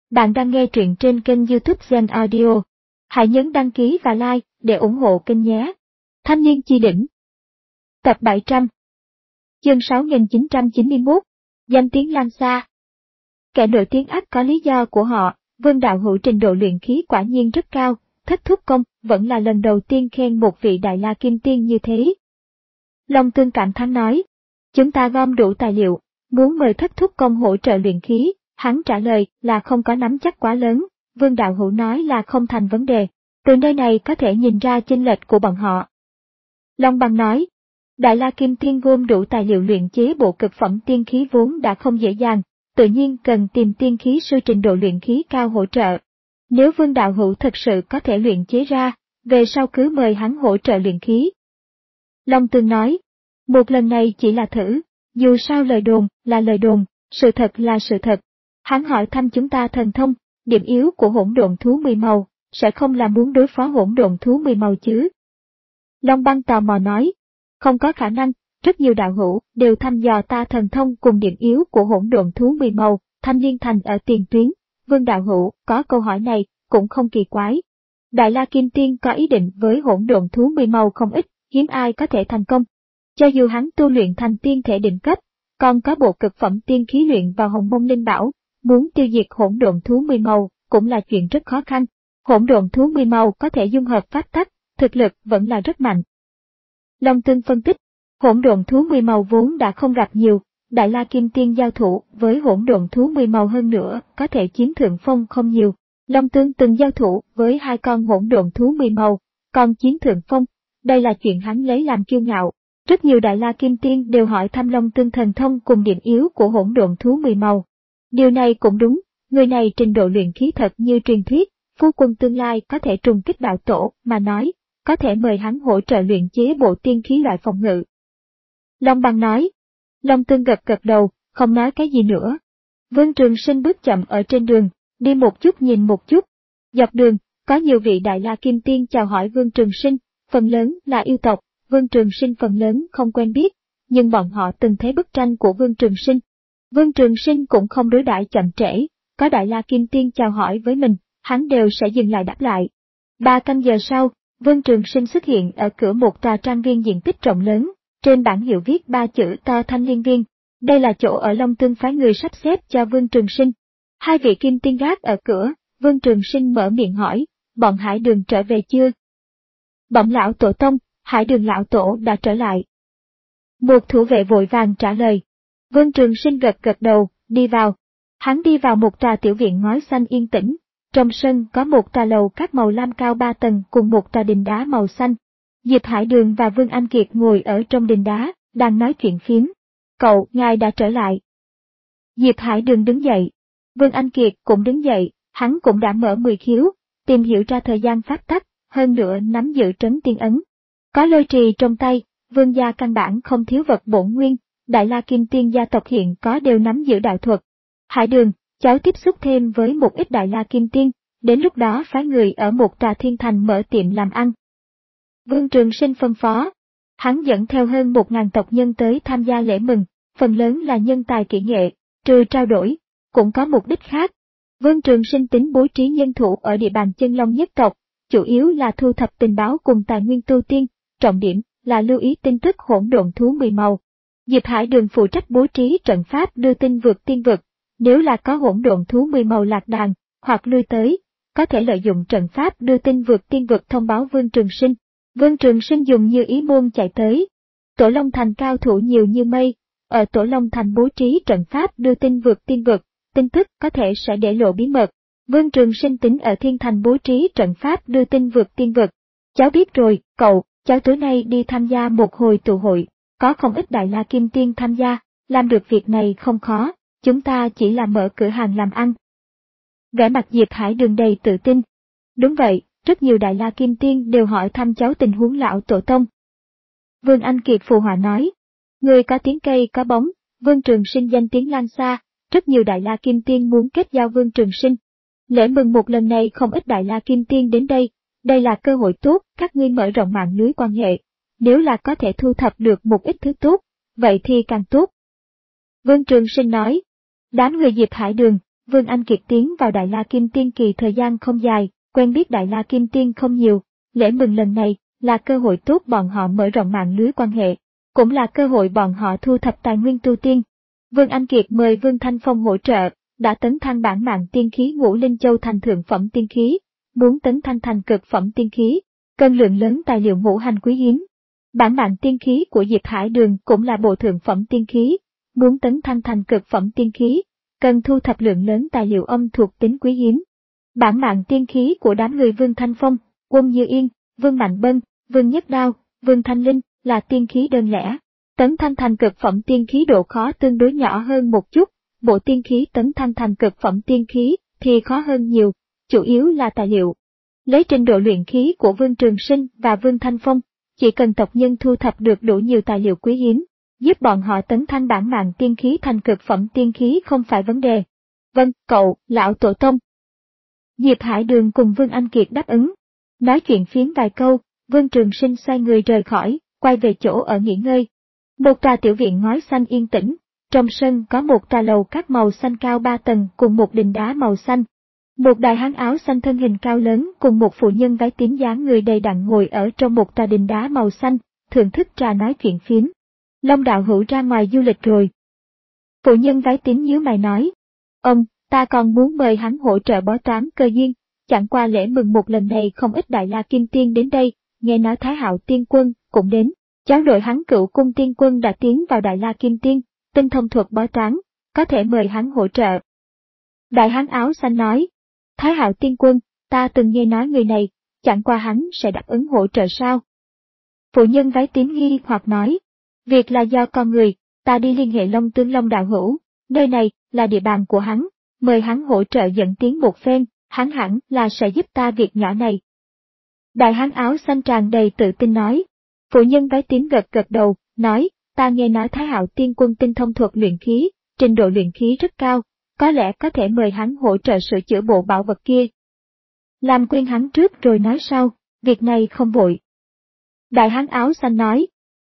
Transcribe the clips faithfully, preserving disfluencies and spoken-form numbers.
Bạn đang nghe truyện trên kênh YouTube Zen Audio. Hãy nhấn đăng ký và like để ủng hộ kênh nhé. Thanh niên chi đỉnh. Tập bảy trăm. Chương sáu nghìn chín trăm chín mươi mốt. Danh tiếng lan xa. Kẻ nổi tiếng ắt có lý do của họ. Vương đạo hữu trình độ luyện khí quả nhiên rất cao. Thất thúc công vẫn là lần đầu tiên khen một vị đại la kim tiên như thế. Long Tương cảm thán nói. Chúng ta gom đủ tài liệu, muốn mời thất thúc công hỗ trợ luyện khí. Hắn trả lời là không có nắm chắc quá lớn, Vương đạo hữu nói là không thành vấn đề, từ nơi này có thể nhìn ra chênh lệch của bọn họ. Long Băng nói, Đại La Kim Tiên gom đủ tài liệu luyện chế bộ cực phẩm tiên khí vốn đã không dễ dàng, tự nhiên cần tìm tiên khí sư trình độ luyện khí cao hỗ trợ. Nếu Vương đạo hữu thực sự có thể luyện chế ra, về sau cứ mời hắn hỗ trợ luyện khí. Long Tương nói, một lần này chỉ là thử, dù sao lời đồn là lời đồn, sự thật là sự thật. Hắn hỏi thăm chúng ta thần thông, điểm yếu của hỗn độn thú mười màu, sẽ không là muốn đối phó hỗn độn thú mười màu chứ? Long Băng tò mò nói, không có khả năng, rất nhiều đạo hữu đều thăm dò ta thần thông cùng điểm yếu của hỗn độn thú mười màu, Thanh Liên Thành ở tiền tuyến, Vương đạo hữu có câu hỏi này cũng không kỳ quái. Đại La Kim Tiên có ý định với hỗn độn thú mười màu không ít, hiếm ai có thể thành công. Cho dù hắn tu luyện thành tiên thể đỉnh cấp, còn có bộ cực phẩm tiên khí luyện vào Hồng Mông Linh Bảo. Muốn tiêu diệt hỗn độn thú mười màu cũng là chuyện rất khó khăn. Hỗn độn thú mười màu có thể dung hợp pháp tắc, thực lực vẫn là rất mạnh. Long Tương phân tích, hỗn độn thú mười màu vốn đã không gặp nhiều, Đại La Kim Tiên giao thủ với hỗn độn thú mười màu hơn nữa có thể chiếm thượng phong không nhiều. Long Tương từng giao thủ với hai con hỗn độn thú mười màu, còn chiếm thượng phong, đây là chuyện hắn lấy làm kiêu ngạo. Rất nhiều Đại La Kim Tiên đều hỏi thăm Long Tương thần thông cùng điểm yếu của hỗn độn thú mười màu. Điều này cũng đúng, người này trình độ luyện khí thật như truyền thuyết, phu quân tương lai có thể trùng kích đạo tổ mà nói, có thể mời hắn hỗ trợ luyện chế bộ tiên khí loại phòng ngự. Long Băng nói, Long Tương gật gật đầu, không nói cái gì nữa. Vương Trường Sinh bước chậm ở trên đường, đi một chút nhìn một chút. Dọc đường, có nhiều vị Đại La Kim Tiên chào hỏi Vương Trường Sinh, phần lớn là yêu tộc, Vương Trường Sinh phần lớn không quen biết, nhưng bọn họ từng thấy bức tranh của Vương Trường Sinh. Vương Trường Sinh cũng không đối đãi chậm trễ, có Đại La Kim Tiên chào hỏi với mình, hắn đều sẽ dừng lại đáp lại. Ba canh giờ sau, Vương Trường Sinh xuất hiện ở cửa một tòa trang viên diện tích rộng lớn, trên bảng hiệu viết ba chữ to Thanh Liên Viên. Đây là chỗ ở Long Tương phái người sắp xếp cho Vương Trường Sinh. Hai vị Kim Tiên gác ở cửa, Vương Trường Sinh mở miệng hỏi, bọn Hải Đường trở về chưa? Bẩm lão tổ tông, Hải Đường lão tổ đã trở lại. Một thủ vệ vội vàng trả lời. Vương Trường Sinh gật gật đầu, đi vào. Hắn đi vào một tòa tiểu viện ngói xanh yên tĩnh. Trong sân có một tòa lầu các màu lam cao ba tầng cùng một tòa đình đá màu xanh. Diệp Hải Đường và Vương Anh Kiệt ngồi ở trong đình đá, đang nói chuyện phiếm. Cậu, ngài đã trở lại. Diệp Hải Đường đứng dậy. Vương Anh Kiệt cũng đứng dậy, hắn cũng đã mở mười khiếu, tìm hiểu ra thời gian pháp tắc, hơn nữa nắm giữ trấn tiên ấn. Có lôi trì trong tay, Vương gia căn bản không thiếu vật bổn nguyên. Đại La Kim Tiên gia tộc hiện có đều nắm giữ đạo thuật. Hải Đường, cháu tiếp xúc thêm với một ít Đại La Kim Tiên, đến lúc đó phái người ở một tòa thiên thành mở tiệm làm ăn. Vương Trường Sinh phân phó. Hắn dẫn theo hơn một ngàn tộc nhân tới tham gia lễ mừng, phần lớn là nhân tài kỹ nghệ, trừ trao đổi, cũng có mục đích khác. Vương Trường Sinh tính bố trí nhân thủ ở địa bàn chân long nhất tộc, chủ yếu là thu thập tình báo cùng tài nguyên tu tiên, trọng điểm là lưu ý tin tức hỗn độn thú mười màu. Diệp Hải Đường phụ trách bố trí trận pháp đưa tin vượt tiên vực, nếu là có hỗn độn thú mười màu lạc đàn, hoặc lui tới, có thể lợi dụng trận pháp đưa tin vượt tiên vực thông báo Vương Trường Sinh. Vương Trường Sinh dùng như ý môn chạy tới. Tổ Long Thành cao thủ nhiều như mây, ở Tổ Long Thành bố trí trận pháp đưa tin vượt tiên vực, tin tức có thể sẽ để lộ bí mật. Vương Trường Sinh tính ở Thiên Thành bố trí trận pháp đưa tin vượt tiên vực. Cháu biết rồi, cậu, cháu tối nay đi tham gia một hồi tụ hội. Có không ít Đại La Kim Tiên tham gia, làm được việc này không khó, chúng ta chỉ là mở cửa hàng làm ăn. Vẻ mặt Diệp Hải Đường đầy tự tin. Đúng vậy, rất nhiều Đại La Kim Tiên đều hỏi thăm cháu tình huống lão tổ tông. Vương Anh Kiệt phù họa nói, người có tiếng cây có bóng, Vương Trường Sinh danh tiếng lan xa, rất nhiều Đại La Kim Tiên muốn kết giao Vương Trường Sinh. Lễ mừng một lần này không ít Đại La Kim Tiên đến đây, đây là cơ hội tốt, các ngươi mở rộng mạng lưới quan hệ. Nếu là có thể thu thập được một ít thứ tốt, vậy thì càng tốt. Vương Trường Sinh nói, đám người Diệp Hải Đường, Vương Anh Kiệt tiến vào Đại La Kim Tiên kỳ thời gian không dài, quen biết Đại La Kim Tiên không nhiều. Lễ mừng lần này là cơ hội tốt bọn họ mở rộng mạng lưới quan hệ, cũng là cơ hội bọn họ thu thập tài nguyên tu tiên. Vương Anh Kiệt mời Vương Thanh Phong hỗ trợ, đã tấn thăng bản mạng tiên khí Ngũ Linh Châu thành thượng phẩm tiên khí, muốn tấn thăng thành cực phẩm tiên khí, cần lượng lớn tài liệu ngũ hành quý hiếm. Bản mạng tiên khí của Diệp Hải Đường cũng là bộ thượng phẩm tiên khí, muốn tấn thăng thành cực phẩm tiên khí, cần thu thập lượng lớn tài liệu âm thuộc tính quý hiếm. Bản mạng tiên khí của đám người Vương Thanh Phong, Quân Như Yên, Vương Mạnh Bân, Vương Nhất Đao, Vương Thanh Linh là tiên khí đơn lẻ. Tấn thăng thành cực phẩm tiên khí độ khó tương đối nhỏ hơn một chút, bộ tiên khí tấn thăng thành cực phẩm tiên khí thì khó hơn nhiều, chủ yếu là tài liệu. Lấy trình độ luyện khí của Vương Trường Sinh và Vương Thanh Phong, chỉ cần tộc nhân thu thập được đủ nhiều tài liệu quý hiếm, giúp bọn họ tấn thăng bản mạng tiên khí thành cực phẩm tiên khí không phải vấn đề. Vâng, cậu, lão tổ tông. Diệp Hải Đường cùng Vương Anh Kiệt đáp ứng. Nói chuyện phiếm vài câu, Vương Trường Sinh xoay người rời khỏi, quay về chỗ ở nghỉ ngơi. Một tòa tiểu viện ngói xanh yên tĩnh, trong sân có một tòa lầu các màu xanh cao ba tầng cùng một đình đá màu xanh. Một đại hán áo xanh thân hình cao lớn cùng một phụ nhân váy tím dáng người đầy đặn ngồi ở trong một tòa đình đá màu xanh, thưởng thức trà nói chuyện phiếm. Long đạo hữu ra ngoài du lịch rồi. Phụ nhân váy tím nhíu mày nói. Ông, ta còn muốn mời hắn hỗ trợ bói toán cơ duyên, chẳng qua lễ mừng một lần này không ít Đại La Kim Tiên đến đây, nghe nói Thái Hạo Tiên Quân cũng đến. Cháu nội hắn Cựu Cung Tiên Quân đã tiến vào Đại La Kim Tiên, tinh thông thuật bói toán, có thể mời hắn hỗ trợ. Đại hán áo xanh nói. Thái Hạo Tiên Quân, ta từng nghe nói người này, chẳng qua hắn sẽ đáp ứng hỗ trợ sao? Phụ nhân váy tím nghi hoặc nói. Việc là do con người, ta đi liên hệ Long Tương Long đạo hữu, nơi này là địa bàn của hắn, mời hắn hỗ trợ dẫn tiến một phen, hắn hẳn là sẽ giúp ta việc nhỏ này. Đại hán áo xanh tràn đầy tự tin nói. Phụ nhân váy tím gật gật đầu, nói, ta nghe nói Thái Hạo Tiên Quân tinh thông thuật luyện khí, trình độ luyện khí rất cao, có lẽ có thể mời hắn hỗ trợ sửa chữa bộ bảo vật kia. Làm quen hắn trước rồi nói sau, việc này không vội. Đại hán áo xanh nói.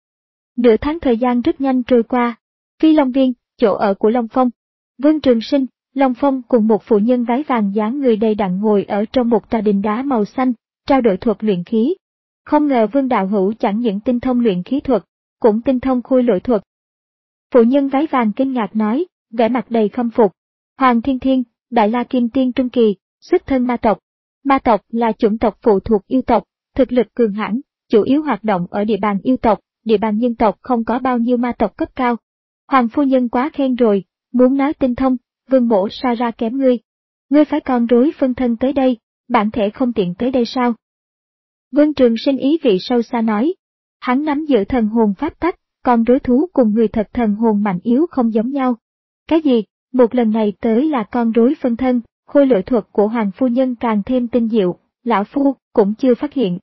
Nửa tháng thời gian rất nhanh trôi qua, Phi Long Viên, chỗ ở của Long Phong. Vương Trường Sinh, Long Phong cùng một phụ nhân váy vàng dáng người đầy đặn ngồi ở trong một tòa đình đá màu xanh, trao đổi thuật luyện khí. Không ngờ Vương đạo hữu chẳng những tinh thông luyện khí thuật, cũng tinh thông khôi lỗi thuật. Phụ nhân váy vàng kinh ngạc nói, vẻ mặt đầy khâm phục. Hoàng Thiên Thiên, Đại La Kim Tiên trung kỳ, xuất thân ma tộc. Ma tộc là chủng tộc phụ thuộc yêu tộc, thực lực cường hãn, chủ yếu hoạt động ở địa bàn yêu tộc, địa bàn nhân tộc không có bao nhiêu ma tộc cấp cao. Hoàng phu nhân quá khen rồi, muốn nói tinh thông, Vương mỗ so ra kém ngươi. Ngươi phải con rối phân thân tới đây, bản thể không tiện tới đây sao? Vương Trường Sinh ý vị sâu xa nói. Hắn nắm giữ thần hồn pháp tắc, con rối thú cùng người thật thần hồn mạnh yếu không giống nhau. Cái gì? Một lần này tới là con rối phân thân, khôi lỗi thuật của Hoàng phu nhân càng thêm tinh diệu, lão phu cũng chưa phát hiện.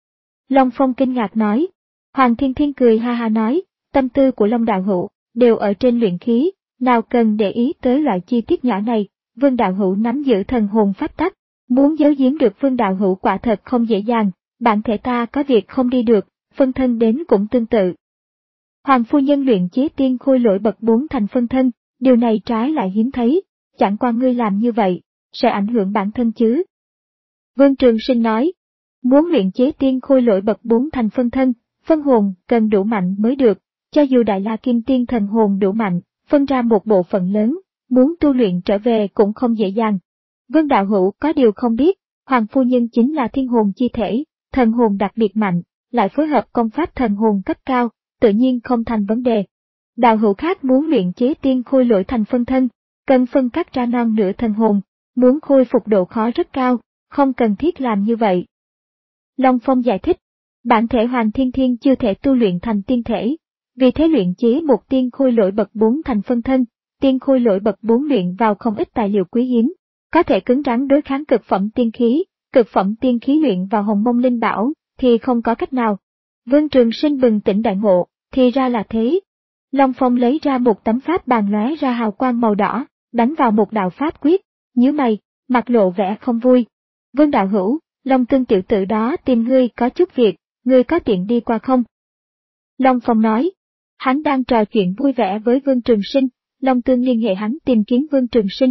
Long Phong kinh ngạc nói. Hoàng Thiên Thiên cười ha ha nói, tâm tư của Long đạo hữu đều ở trên luyện khí, nào cần để ý tới loại chi tiết nhỏ này. Vương đạo hữu nắm giữ thần hồn pháp tắc, muốn giấu giếm được Vương đạo hữu quả thật không dễ dàng. Bản thể ta có việc không đi được, phân thân đến cũng tương tự. Hoàng phu nhân luyện chế tiên khôi lỗi bậc bốn thành phân thân, điều này trái lại hiếm thấy, chẳng qua ngươi làm như vậy, sẽ ảnh hưởng bản thân chứ. Vương Trường Sinh nói, muốn luyện chế tiên khôi lỗi bậc bốn thành phân thân, phân hồn cần đủ mạnh mới được, cho dù Đại La Kim Tiên thần hồn đủ mạnh, phân ra một bộ phận lớn, muốn tu luyện trở về cũng không dễ dàng. Vương đạo hữu có điều không biết, Hoàng phu nhân chính là thiên hồn chi thể, thần hồn đặc biệt mạnh, lại phối hợp công pháp thần hồn cấp cao, tự nhiên không thành vấn đề. Đạo hữu khác muốn luyện chế tiên khôi lỗi thành phân thân, cần phân cắt ra non nửa thần hồn, muốn khôi phục độ khó rất cao, không cần thiết làm như vậy. Long Phong giải thích, bản thể Hoàng Thiên Thiên chưa thể tu luyện thành tiên thể, vì thế luyện chế một tiên khôi lỗi bậc bốn thành phân thân, tiên khôi lỗi bậc bốn luyện vào không ít tài liệu quý hiếm, có thể cứng rắn đối kháng cực phẩm tiên khí, cực phẩm tiên khí luyện vào hồng mông linh bảo, thì không có cách nào. Vương Trường Sinh bừng tỉnh đại ngộ, thì ra là thế. Long Phong lấy ra một tấm pháp bàn lóe ra hào quang màu đỏ, đánh vào một đạo pháp quyết, nhíu mày, mặt lộ vẻ không vui. Vương đạo hữu, Long Tương tiểu tử đó tìm ngươi có chút việc, ngươi có tiện đi qua không? Long Phong nói, hắn đang trò chuyện vui vẻ với Vương Trường Sinh, Long Tương liên hệ hắn tìm kiếm Vương Trường Sinh.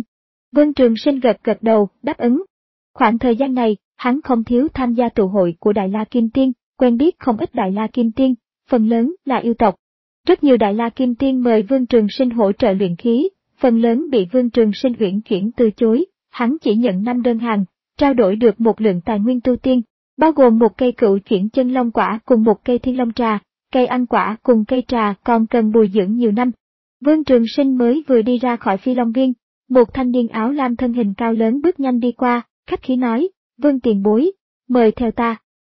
Vương Trường Sinh gật gật đầu, đáp ứng. Khoảng thời gian này, hắn không thiếu tham gia tụ hội của Đại La Kim Tiên, quen biết không ít Đại La Kim Tiên, phần lớn là yêu tộc. Rất nhiều Đại La Kim Tiên mời Vương Trường Sinh hỗ trợ luyện khí, phần lớn bị Vương Trường Sinh uyển chuyển từ chối, hắn chỉ nhận năm đơn hàng, trao đổi được một lượng tài nguyên tu tiên, bao gồm một cây cựu chuyển chân long quả cùng một cây thiên long trà, cây ăn quả cùng cây trà còn cần bồi dưỡng nhiều năm. Vương Trường Sinh mới vừa đi ra khỏi Phi Long Viên, một thanh niên áo lam thân hình cao lớn bước nhanh đi qua, khách khí nói, Vương tiền bối, mời theo ta.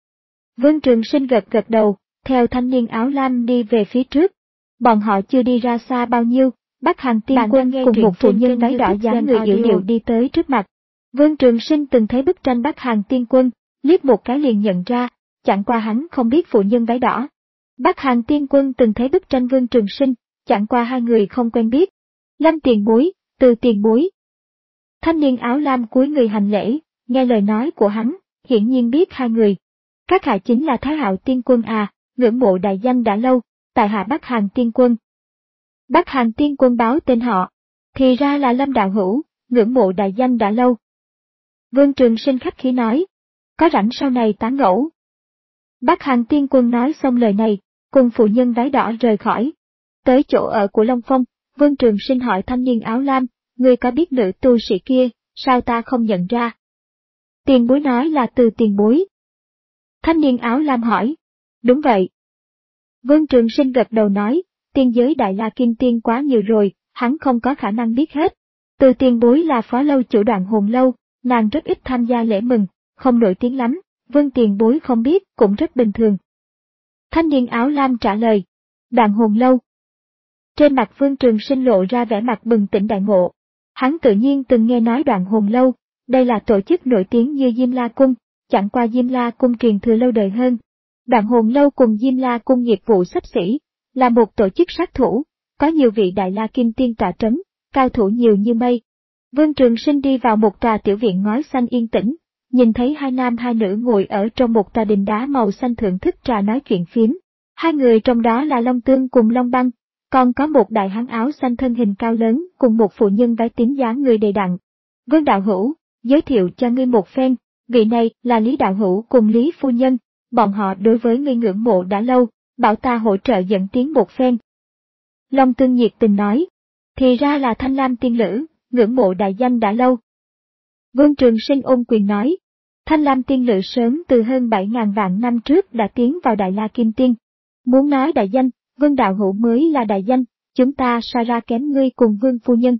Vương Trường Sinh gật gật đầu, theo thanh niên áo lam đi về phía trước. Bọn họ chưa đi ra xa bao nhiêu, Bắc Hàng Tiên Quân cùng một phụ nhân váy đỏ dáng người dịu điệu đi tới trước mặt. Vương Trường Sinh từng thấy bức tranh Bắc Hàng Tiên Quân, liếc một cái liền nhận ra, chẳng qua hắn không biết phụ nhân váy đỏ. Bắc Hàng Tiên Quân từng thấy bức tranh Vương Trường Sinh, chẳng qua hai người không quen biết. Lâm tiền bối, Từ tiền bối. Thanh niên áo lam cúi người hành lễ, nghe lời nói của hắn, hiển nhiên biết hai người. Các hạ chính là Thái Hạo Tiên Quân à, ngưỡng mộ đại danh đã lâu, tại hạ Bắc Hàng Tiên Quân. Bắc Hàng Tiên Quân báo tên họ, thì ra là Lâm đạo hữu, ngưỡng mộ đại danh đã lâu. Vương Trường Sinh khách khí nói, có rảnh sau này tán gẫu. Bắc Hàng Tiên Quân nói xong lời này, cùng phụ nhân váy đỏ rời khỏi. Tới chỗ ở của Long Phong, Vương Trường Sinh hỏi thanh niên áo lam, ngươi có biết nữ tu sĩ kia, sao ta không nhận ra? Tiền bối nói là Từ tiền bối. Thanh niên áo lam hỏi, đúng vậy. Vương Trường Sinh gật đầu nói, tiên giới Đại La Kim Tiên quá nhiều rồi, hắn không có khả năng biết hết. Từ tiền bối là phó lâu chủ Đoạn Hồn Lâu, nàng rất ít tham gia lễ mừng, không nổi tiếng lắm, Vương tiền bối không biết cũng rất bình thường. Thanh niên áo lam trả lời, Đoạn Hồn Lâu. Trên mặt Vương Trường Sinh lộ ra vẻ mặt bừng tỉnh đại ngộ. Hắn tự nhiên từng nghe nói Đoạn Hồn Lâu, đây là tổ chức nổi tiếng như Diêm La Cung, chẳng qua Diêm La Cung truyền thừa lâu đời hơn. Đoạn Hồn Lâu cùng Diêm La Cung nghiệp vụ xấp xỉ, là một tổ chức sát thủ, có nhiều vị Đại La Kim Tiên tọa trấn, cao thủ nhiều như mây. Vương Trường Sinh đi vào một tòa tiểu viện ngói xanh yên tĩnh, nhìn thấy hai nam hai nữ ngồi ở trong một tòa đình đá màu xanh thưởng thức trà nói chuyện phiếm. Hai người trong đó là Long Tương cùng Long Băng, còn có một đại hán áo xanh thân hình cao lớn cùng một phụ nhân váy tím dáng người đầy đặn. Vương đạo hữu, giới thiệu cho ngươi một phen, vị này là Lý đạo hữu cùng Lý phu nhân, bọn họ đối với ngươi ngưỡng mộ đã lâu, bảo ta hỗ trợ dẫn tiến một phen. Long Tương nhiệt tình nói, thì ra là Thanh Lam tiên nữ, ngưỡng mộ đại danh đã lâu. Vương Trường Sinh ôm quyền nói, Thanh Lam tiên nữ sớm từ hơn bảy ngàn vạn năm trước đã tiến vào Đại La Kim Tiên. Muốn nói đại danh, Vương đạo hữu mới là đại danh, chúng ta so ra kém ngươi cùng Vương phu nhân.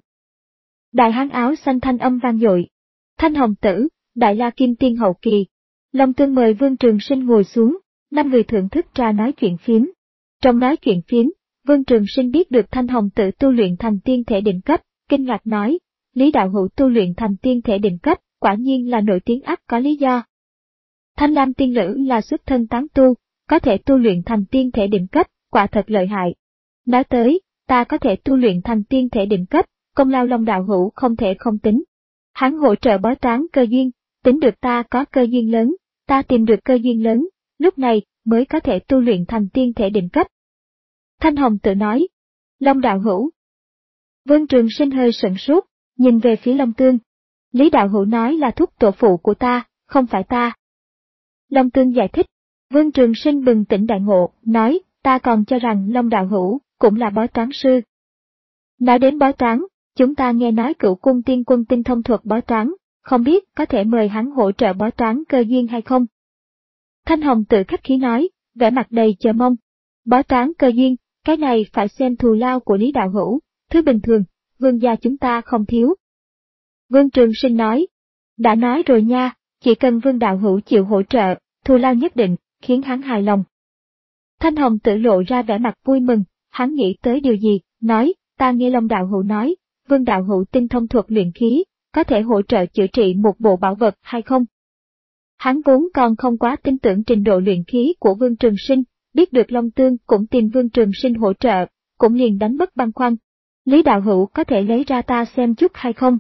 Đại hán áo xanh thanh âm vang dội. Thanh Hồng Tử, Đại La Kim Tiên hậu kỳ. Long Tương mời Vương Trường Sinh ngồi xuống, năm người thưởng thức trà nói chuyện phiếm. Trong nói chuyện phiếm, Vương Trường Sinh biết được Thanh Hồng Tử tu luyện thành tiên thể đỉnh cấp, kinh ngạc nói, Lý đạo hữu tu luyện thành tiên thể đỉnh cấp, quả nhiên là nổi tiếng ắt có lý do. Thanh Lam tiên nữ là xuất thân tán tu, có thể tu luyện thành tiên thể đỉnh cấp, quả thật lợi hại. Nói tới, ta có thể tu luyện thành tiên thể đỉnh cấp, công lao Long đạo hữu không thể không tính. Hắn hỗ trợ bói toán cơ duyên, tính được ta có cơ duyên lớn, ta tìm được cơ duyên lớn, lúc này mới có thể tu luyện thành tiên thể đỉnh cấp. Thanh Hồng tự nói, Long đạo hữu. Vương Trường Sinh hơi sửng sốt, nhìn về phía Long Tương. Lý đạo hữu nói là thúc tổ phụ của ta, không phải ta. Long Tương giải thích. Vương Trường Sinh bừng tỉnh đại ngộ, nói, ta còn cho rằng Long đạo hữu cũng là bói toán sư. Nói đến bói toán, chúng ta nghe nói Cửu Cung Tiên Quân tinh thông thuật bói toán, không biết có thể mời hắn hỗ trợ bói toán cơ duyên hay không? Thanh Hồng tự khách khí nói, vẻ mặt đầy chờ mong. Bói toán cơ duyên, cái này phải xem thù lao của Lý đạo hữu, thứ bình thường, vương gia chúng ta không thiếu. Vương Trường Sinh nói, đã nói rồi nha, chỉ cần Vương đạo hữu chịu hỗ trợ, thù lao nhất định, khiến hắn hài lòng. Thanh Hồng tự lộ ra vẻ mặt vui mừng, hắn nghĩ tới điều gì, nói, ta nghe Long đạo hữu nói, Vương đạo hữu tinh thông thuật luyện khí, có thể hỗ trợ chữa trị một bộ bảo vật hay không? Hắn vốn còn không quá tin tưởng trình độ luyện khí của Vương Trường Sinh, biết được Long Tương cũng tìm Vương Trường Sinh hỗ trợ, cũng liền đánh mất băn khoăn. Lý đạo hữu có thể lấy ra ta xem chút hay không?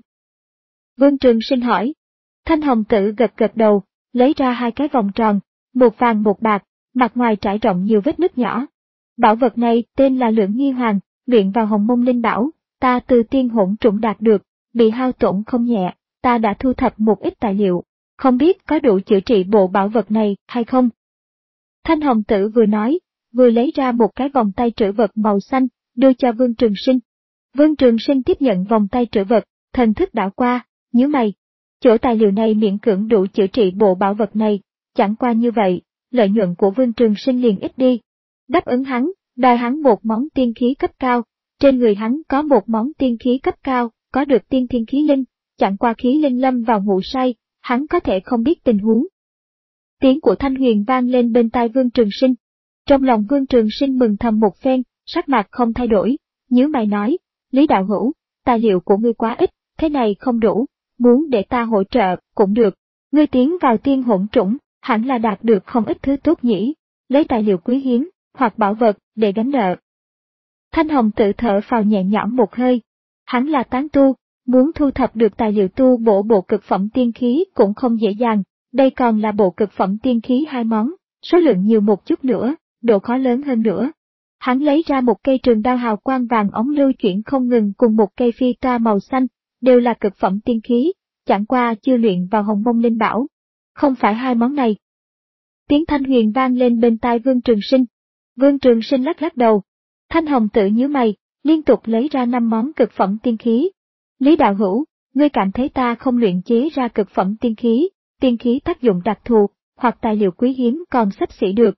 Vương Trường Sinh hỏi. Thanh Hồng Tử gật gật đầu, lấy ra hai cái vòng tròn, một vàng một bạc, mặt ngoài trải rộng nhiều vết nứt nhỏ. Bảo vật này tên là Lưỡng Nghi Hoàng, luyện vào Hồng Mông Linh Bảo, ta từ tiên hỗn trùng đạt được, bị hao tổn không nhẹ, ta đã thu thập một ít tài liệu, không biết có đủ chữa trị bộ bảo vật này hay không. Thanh Hồng Tử vừa nói, vừa lấy ra một cái vòng tay trữ vật màu xanh, đưa cho Vương Trường Sinh. Vương Trường Sinh tiếp nhận vòng tay trữ vật, thần thức đảo qua, nhíu mày. Chỗ tài liệu này miễn cưỡng đủ chữa trị bộ bảo vật này, chẳng qua như vậy, lợi nhuận của Vương Trường Sinh liền ít đi. Đáp ứng hắn, đòi hắn một món tiên khí cấp cao, trên người hắn có một món tiên khí cấp cao, có được tiên thiên khí linh, chẳng qua khí linh lâm vào ngủ say, hắn có thể không biết tình huống. Tiếng của Thanh Huyền vang lên bên tai Vương Trường Sinh. Trong lòng Vương Trường Sinh mừng thầm một phen, sắc mặt không thay đổi, nhíu mày nói, Lý đạo hữu, tài liệu của ngươi quá ít, thế này không đủ, muốn để ta hỗ trợ, cũng được. Ngươi tiến vào tiên hỗn trũng, hẳn là đạt được không ít thứ tốt nhỉ, lấy tài liệu quý hiếm, hoặc bảo vật, để gánh nợ. Thanh Hồng tự thở phào nhẹ nhõm một hơi. Hắn là tán tu, muốn thu thập được tài liệu tu bổ bộ cực phẩm tiên khí cũng không dễ dàng, đây còn là bộ cực phẩm tiên khí hai món, số lượng nhiều một chút nữa, độ khó lớn hơn nữa. Hắn lấy ra một cây trường đao hào quang vàng ống lưu chuyển không ngừng cùng một cây phi toa màu xanh, đều là cực phẩm tiên khí, chẳng qua chưa luyện vào Hồng Mông Linh Bảo. Không phải hai món này. Tiếng Thanh Huyền vang lên bên tai Vương Trường Sinh. Vương Trường Sinh lắc lắc đầu. Thanh Hồng tự nhíu mày, liên tục lấy ra năm món cực phẩm tiên khí. Lý đạo hữu, ngươi cảm thấy ta không luyện chế ra cực phẩm tiên khí, tiên khí tác dụng đặc thù, hoặc tài liệu quý hiếm còn xấp xỉ được.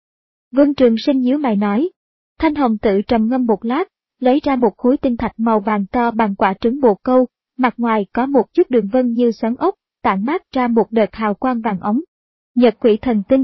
Vương Trường Sinh nhíu mày nói. Thanh Hồng tự trầm ngâm một lát, lấy ra một khối tinh thạch màu vàng to bằng quả trứng bồ câu, mặt ngoài có một chút đường vân như xoắn ốc, tản mát ra một đợt hào quang vàng ống. Nhật Quỷ Thần Tinh.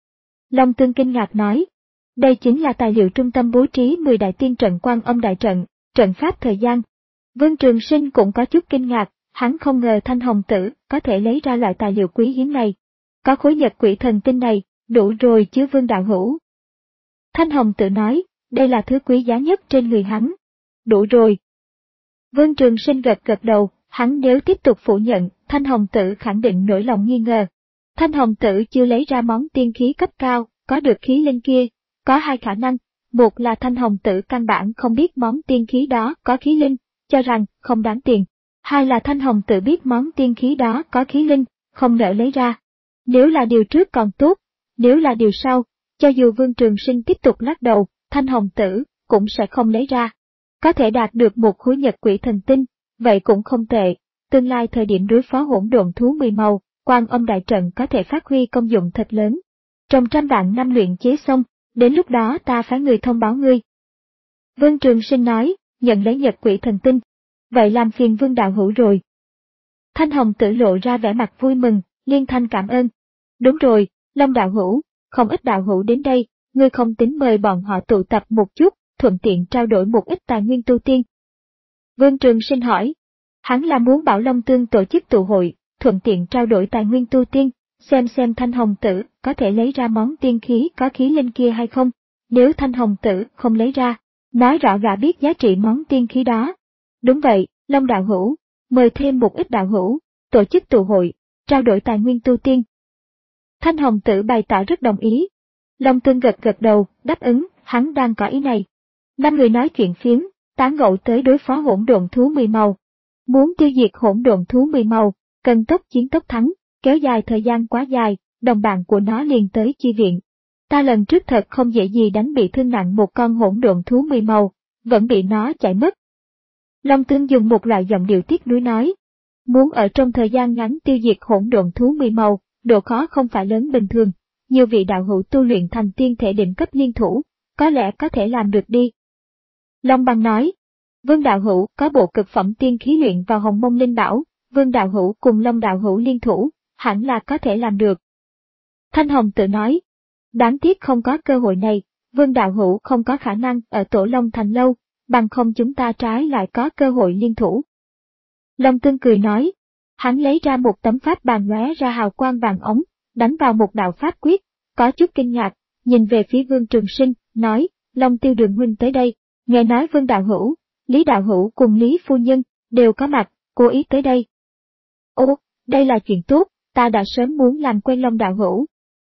Long Tương kinh ngạc nói. Đây chính là tài liệu trung tâm bố trí mười đại tiên trận Quan Âm đại trận, trận pháp thời gian. Vương Trường Sinh cũng có chút kinh ngạc, hắn không ngờ Thanh Hồng Tử có thể lấy ra loại tài liệu quý hiếm này. Có khối Nhật Quỷ Thần Tinh này, đủ rồi chứ Vương đạo hữu. Thanh Hồng Tử nói, đây là thứ quý giá nhất trên người hắn. Đủ rồi. Vương Trường Sinh gật gật đầu, hắn nếu tiếp tục phủ nhận, Thanh Hồng Tử khẳng định nỗi lòng nghi ngờ. Thanh Hồng Tử chưa lấy ra món tiên khí cấp cao, có được khí linh kia, có hai khả năng, một là Thanh Hồng Tử căn bản không biết món tiên khí đó có khí linh, cho rằng không đáng tiền, hai là Thanh Hồng Tử biết món tiên khí đó có khí linh, không nỡ lấy ra. Nếu là điều trước còn tốt, nếu là điều sau, cho dù Vương Trường Sinh tiếp tục lắc đầu, Thanh Hồng Tử cũng sẽ không lấy ra. Có thể đạt được một khối Nhật Quỷ Thần Tinh, vậy cũng không tệ, tương lai thời điểm đối phó hỗn độn thú mười màu, Quan Âm đại trận có thể phát huy công dụng thật lớn. Trong trăm vạn năm luyện chế xong, đến lúc đó ta phái người thông báo ngươi. Vương Trường Sinh nói, nhận lấy Nhật Quỷ Thần Tinh. Vậy làm phiền Vương đạo hữu rồi. Thanh Hồng Tử lộ ra vẻ mặt vui mừng, liên thanh cảm ơn. Đúng rồi, Long đạo hữu, không ít đạo hữu đến đây, ngươi không tính mời bọn họ tụ tập một chút, thuận tiện trao đổi một ít tài nguyên tu tiên. Vương Trường Sinh hỏi, hắn là muốn bảo Long Tương tổ chức tụ hội, thuận tiện trao đổi tài nguyên tu tiên, xem xem Thanh Hồng Tử có thể lấy ra món tiên khí có khí linh kia hay không. Nếu Thanh Hồng Tử không lấy ra, nói rõ gã biết giá trị món tiên khí đó. Đúng vậy, Long đạo hữu, mời thêm một ít đạo hữu, tổ chức tụ hội, trao đổi tài nguyên tu tiên. Thanh Hồng Tử bày tỏ rất đồng ý. Long Tương gật gật đầu, đáp ứng, hắn đang có ý này. Năm người nói chuyện phiếm, tán gẫu tới đối phó hỗn độn thú mười màu. Muốn tiêu diệt hỗn độn thú mười màu, cần tốc chiến tốc thắng, kéo dài thời gian quá dài, đồng bạn của nó liền tới chi viện. Ta lần trước thật không dễ gì đánh bị thương nặng một con hỗn độn thú mười màu, vẫn bị nó chạy mất. Long Tương dùng một loại giọng điệu tiếc nuối nói, muốn ở trong thời gian ngắn tiêu diệt hỗn độn thú mười màu, độ khó không phải lớn bình thường, nhiều vị đạo hữu tu luyện thành tiên thể đỉnh cấp liên thủ, có lẽ có thể làm được đi. Long Băng nói, Vương đạo hữu có bộ cực phẩm tiên khí luyện vào Hồng Mông Linh Bảo, Vương đạo hữu cùng Long đạo hữu liên thủ, hẳn là có thể làm được. Thanh Hồng tự nói, đáng tiếc không có cơ hội này, Vương đạo hữu không có khả năng ở Tổ Long Thành lâu, bằng không chúng ta trái lại có cơ hội liên thủ. Long Tương cười nói, hắn lấy ra một tấm pháp bàn lóe ra hào quang vàng ống, đánh vào một đạo pháp quyết, có chút kinh ngạc, nhìn về phía Vương Trường Sinh, nói, Long Tiêu Đường huynh tới đây, nghe nói Vương đạo hữu, Lý đạo hữu cùng Lý phu nhân đều có mặt, cố ý tới đây. Ô, đây là chuyện tốt, ta đã sớm muốn làm quen Long đạo hữu.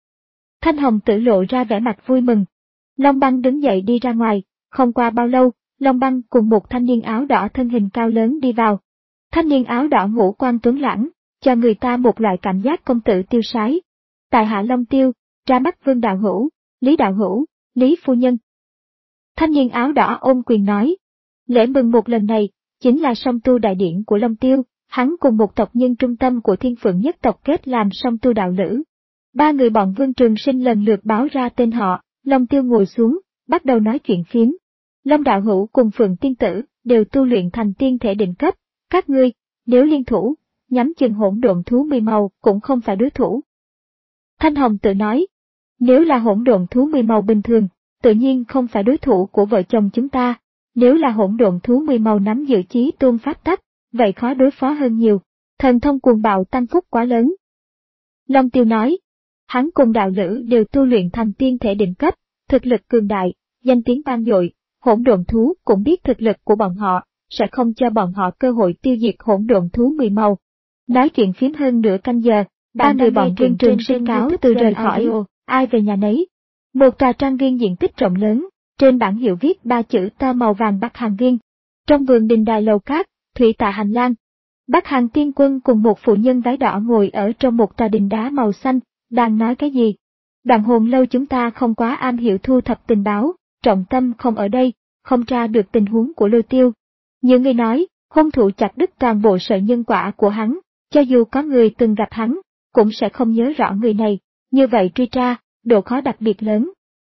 Thanh Hồng Tử lộ ra vẻ mặt vui mừng. Long Băng đứng dậy đi ra ngoài, không qua bao lâu, Long Băng cùng một thanh niên áo đỏ thân hình cao lớn đi vào. Thanh niên áo đỏ ngũ quan tuấn lãng, cho người ta một loại cảm giác công tử tiêu sái. Tại hạ Long Tiêu, ra mắt Vương đạo hữu, Lý đạo hữu, Lý phu nhân. Thanh niên áo đỏ ôm quyền nói. Lễ mừng một lần này, chính là song tu đại điển của Long Tiêu, hắn cùng một tộc nhân trung tâm của Thiên Phượng nhất tộc kết làm song tu đạo lữ. Ba người bọn Vương Trường Sinh lần lượt báo ra tên họ, Long Tiêu ngồi xuống, bắt đầu nói chuyện phiếm. Long đạo hữu cùng Phượng tiên tử, đều tu luyện thành tiên thể đỉnh cấp, các ngươi, nếu liên thủ, nhắm chừng hỗn độn thú mười màu cũng không phải đối thủ. Thanh Hồng tự nói, nếu là hỗn độn thú mười màu bình thường, tự nhiên không phải đối thủ của vợ chồng chúng ta, nếu là hỗn độn thú mười màu nắm giữ chí tôn pháp tắc, vậy khó đối phó hơn nhiều, thần thông cuồng bạo tăng phúc quá lớn. Long Tiêu nói, hắn cùng đạo lữ đều tu luyện thành tiên thể đỉnh cấp, thực lực cường đại, danh tiếng vang dội, hỗn độn thú cũng biết thực lực của bọn họ, sẽ không cho bọn họ cơ hội tiêu diệt hỗn độn thú mười màu. Nói chuyện phiếm hơn nửa canh giờ, ba người bọn Vương Trường Sinh cáo từ rời khỏi, ai về nhà nấy. Một tòa trang viên diện tích rộng lớn, trên bảng hiệu viết ba chữ to màu vàng Bắc Hàng Viên. Trong vườn đình đài lầu cát, thủy tạ hành lang. Bắc Hàng Tiên Quân cùng một phụ nhân váy đỏ ngồi ở trong một tòa đình đá màu xanh, đang nói cái gì. Đoạn hồn lâu chúng ta không quá am hiểu thu thập tình báo, trọng tâm không ở đây, không tra được tình huống của Lôi Tiêu. Nhiều người nói, hung thủ chặt đứt toàn bộ sợi nhân quả của hắn, cho dù có người từng gặp hắn, cũng sẽ không nhớ rõ người này, như vậy truy tra, độ khó đặc biệt lớn.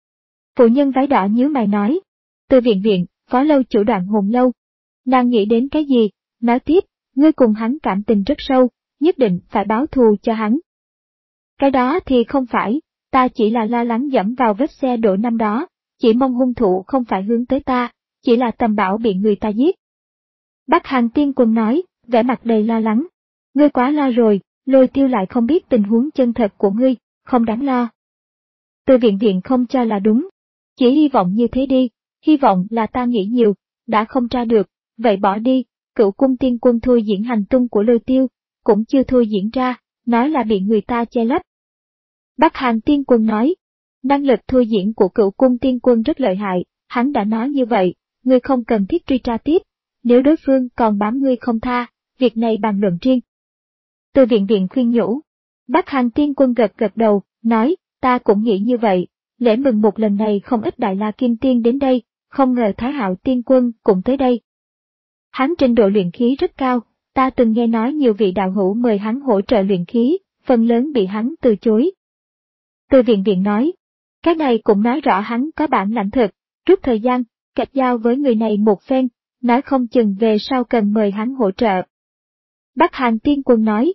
Phụ nhân váy đỏ nhíu mày nói, từ viện viện, phó lâu chủ Đoạn hồn lâu. Nàng nghĩ đến cái gì, nói tiếp, ngươi cùng hắn cảm tình rất sâu, nhất định phải báo thù cho hắn. Cái đó thì không phải, ta chỉ là lo lắng dẫm vào vết xe đổ năm đó, chỉ mong hung thủ không phải hướng tới ta, chỉ là tầm bảo bị người ta giết. Bắc Hàng Tiên Quân nói, vẻ mặt đầy lo lắng. Ngươi quá lo rồi, Lôi Tiêu lại không biết tình huống chân thật của ngươi, không đáng lo. Từ viện viện không cho là đúng. Chỉ hy vọng như thế đi, hy vọng là ta nghĩ nhiều, đã không tra được, vậy bỏ đi, Cửu Cung Tiên Quân thôi diễn hành tung của Lôi Tiêu, cũng chưa thôi diễn ra, nói là bị người ta che lấp. Bắc Hàng Tiên Quân nói, năng lực thôi diễn của Cửu Cung Tiên Quân rất lợi hại, hắn đã nói như vậy, ngươi không cần thiết truy tra tiếp, nếu đối phương còn bám ngươi không tha, việc này bàn luận riêng. Từ viện viện khuyên nhủ, Bắc Hàng Tiên Quân gật gật đầu, nói, ta cũng nghĩ như vậy, lễ mừng một lần này không ít Đại La Kim Tiên đến đây, không ngờ Thái Hạo Tiên Quân cũng tới đây. Hắn trình độ luyện khí rất cao, ta từng nghe nói nhiều vị đạo hữu mời hắn hỗ trợ luyện khí, phần lớn bị hắn từ chối. Từ viện viện nói, cái này cũng nói rõ hắn có bản lãnh thực, rút thời gian, kết giao với người này một phen, nói không chừng về sau cần mời hắn hỗ trợ. Bắc Hàng Tiên Quân nói,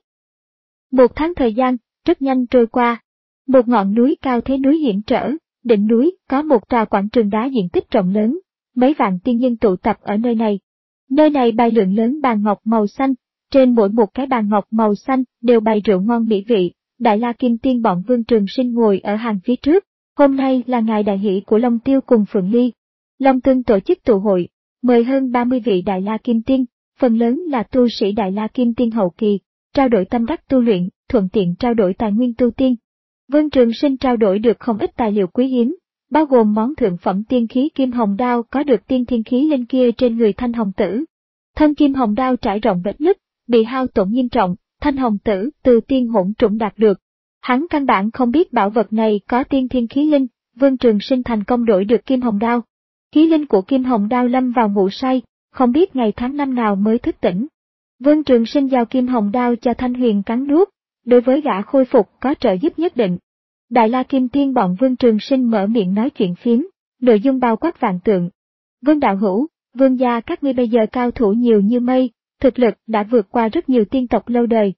một tháng thời gian, rất nhanh trôi qua. Một ngọn núi cao thế núi hiểm trở, đỉnh núi có một tòa quảng trường đá diện tích rộng lớn, mấy vạn tiên nhân tụ tập ở nơi này. Nơi này bày lượng lớn bàn ngọc màu xanh, trên mỗi một cái bàn ngọc màu xanh đều bày rượu ngon mỹ vị, Đại La Kim Tiên bọn Vương Trường Sinh ngồi ở hàng phía trước. Hôm nay là ngày đại hỷ của Long Tiêu cùng Phượng Ly. Long Tương tổ chức tụ hội, mời hơn ba mươi vị Đại La Kim Tiên, phần lớn là tu sĩ Đại La Kim Tiên hậu kỳ, trao đổi tâm đắc tu luyện, thuận tiện trao đổi tài nguyên tu tiên. Vương Trường Sinh trao đổi được không ít tài liệu quý hiếm, bao gồm món thượng phẩm tiên khí Kim Hồng Đao có được tiên thiên khí linh kia trên người Thanh Hồng Tử. Thân Kim Hồng Đao trải rộng vết nứt, bị hao tổn nghiêm trọng, Thanh Hồng Tử từ tiên hỗn trùng đạt được. Hắn căn bản không biết bảo vật này có tiên thiên khí linh, Vương Trường Sinh thành công đổi được Kim Hồng Đao. Khí linh của Kim Hồng Đao lâm vào ngủ say, không biết ngày tháng năm nào mới thức tỉnh. Vương Trường Sinh giao Kim Hồng Đao cho Thanh Huyền cắn nuốt, đối với gã khôi phục có trợ giúp nhất định. Đại La Kim Tiên bọn Vương Trường Sinh mở miệng nói chuyện phiếm, nội dung bao quát vạn tượng. Vương đạo hữu, Vương gia các ngươi bây giờ cao thủ nhiều như mây, thực lực đã vượt qua rất nhiều tiên tộc lâu đời.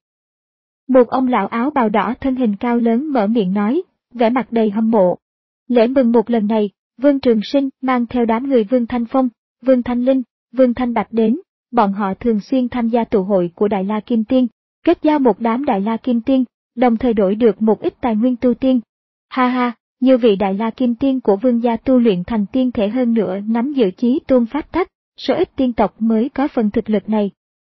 Một ông lão áo bào đỏ thân hình cao lớn mở miệng nói, vẻ mặt đầy hâm mộ. Lễ mừng một lần này, Vương Trường Sinh mang theo đám người Vương Thanh Phong, Vương Thanh Linh, Vương Thanh Bạch đến, bọn họ thường xuyên tham gia tụ hội của Đại La Kim Tiên, kết giao một đám Đại La Kim Tiên, đồng thời đổi được một ít tài nguyên tu tiên. Ha ha, nhiều vị Đại La Kim Tiên của Vương gia tu luyện thành tiên thể hơn nữa nắm giữ chí tôn pháp tắc, số ít tiên tộc mới có phần thực lực này.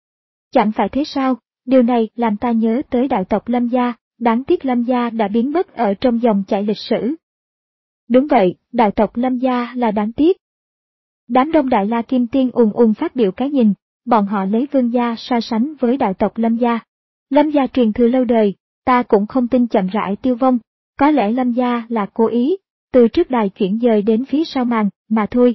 Chẳng phải thế sao, điều này làm ta nhớ tới đạo tộc Lâm gia, đáng tiếc Lâm gia đã biến mất ở trong dòng chảy lịch sử. Đúng vậy, đạo tộc Lâm gia là đáng tiếc. Đám đông Đại La Kim Tiên ùn ùn phát biểu cái nhìn, bọn họ lấy Vương gia so sánh với đạo tộc Lâm gia. Lâm gia truyền thừa lâu đời, ta cũng không tin chậm rãi tiêu vong, có lẽ Lâm gia là cố ý, từ trước đài chuyển dời đến phía sau màn, mà thôi.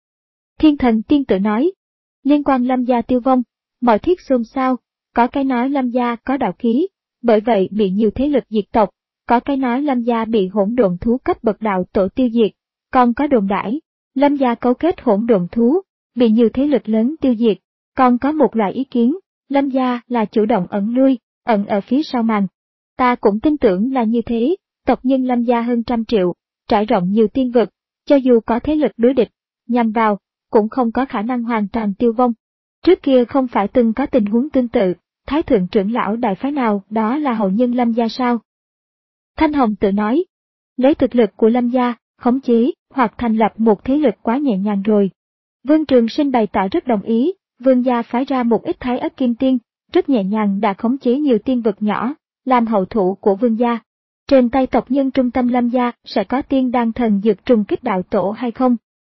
Thiên Thần Tiên Tử nói, liên quan Lâm gia tiêu vong, mọi thuyết xôn xao, có cái nói Lâm gia có đạo khí, bởi vậy bị nhiều thế lực diệt tộc, có cái nói Lâm gia bị hỗn độn thú cấp bậc đạo tổ tiêu diệt, còn có đồn đãi, Lâm gia cấu kết hỗn độn thú, bị nhiều thế lực lớn tiêu diệt, còn có một loại ý kiến, Lâm gia là chủ động ẩn lui, ẩn ở phía sau màn. Ta cũng tin tưởng là như thế, tộc nhân Lâm gia hơn trăm triệu, trải rộng nhiều tiên vực, cho dù có thế lực đối địch, nhằm vào, cũng không có khả năng hoàn toàn tiêu vong. Trước kia không phải từng có tình huống tương tự, Thái thượng trưởng lão đại phái nào đó là hậu nhân Lâm gia sao? Thanh Hồng tự nói, lấy thực lực của Lâm gia, khống chế, hoặc thành lập một thế lực quá nhẹ nhàng rồi. Vương Trường Sinh bày tỏ rất đồng ý, Vương gia phái ra một ít Thái Ất Kim Tiên, rất nhẹ nhàng đã khống chế nhiều tiên vực nhỏ, làm hậu thủ của Vương gia. Trên tay tộc nhân trung tâm Lâm gia sẽ có tiên đan thần dược trùng kích đạo tổ hay không?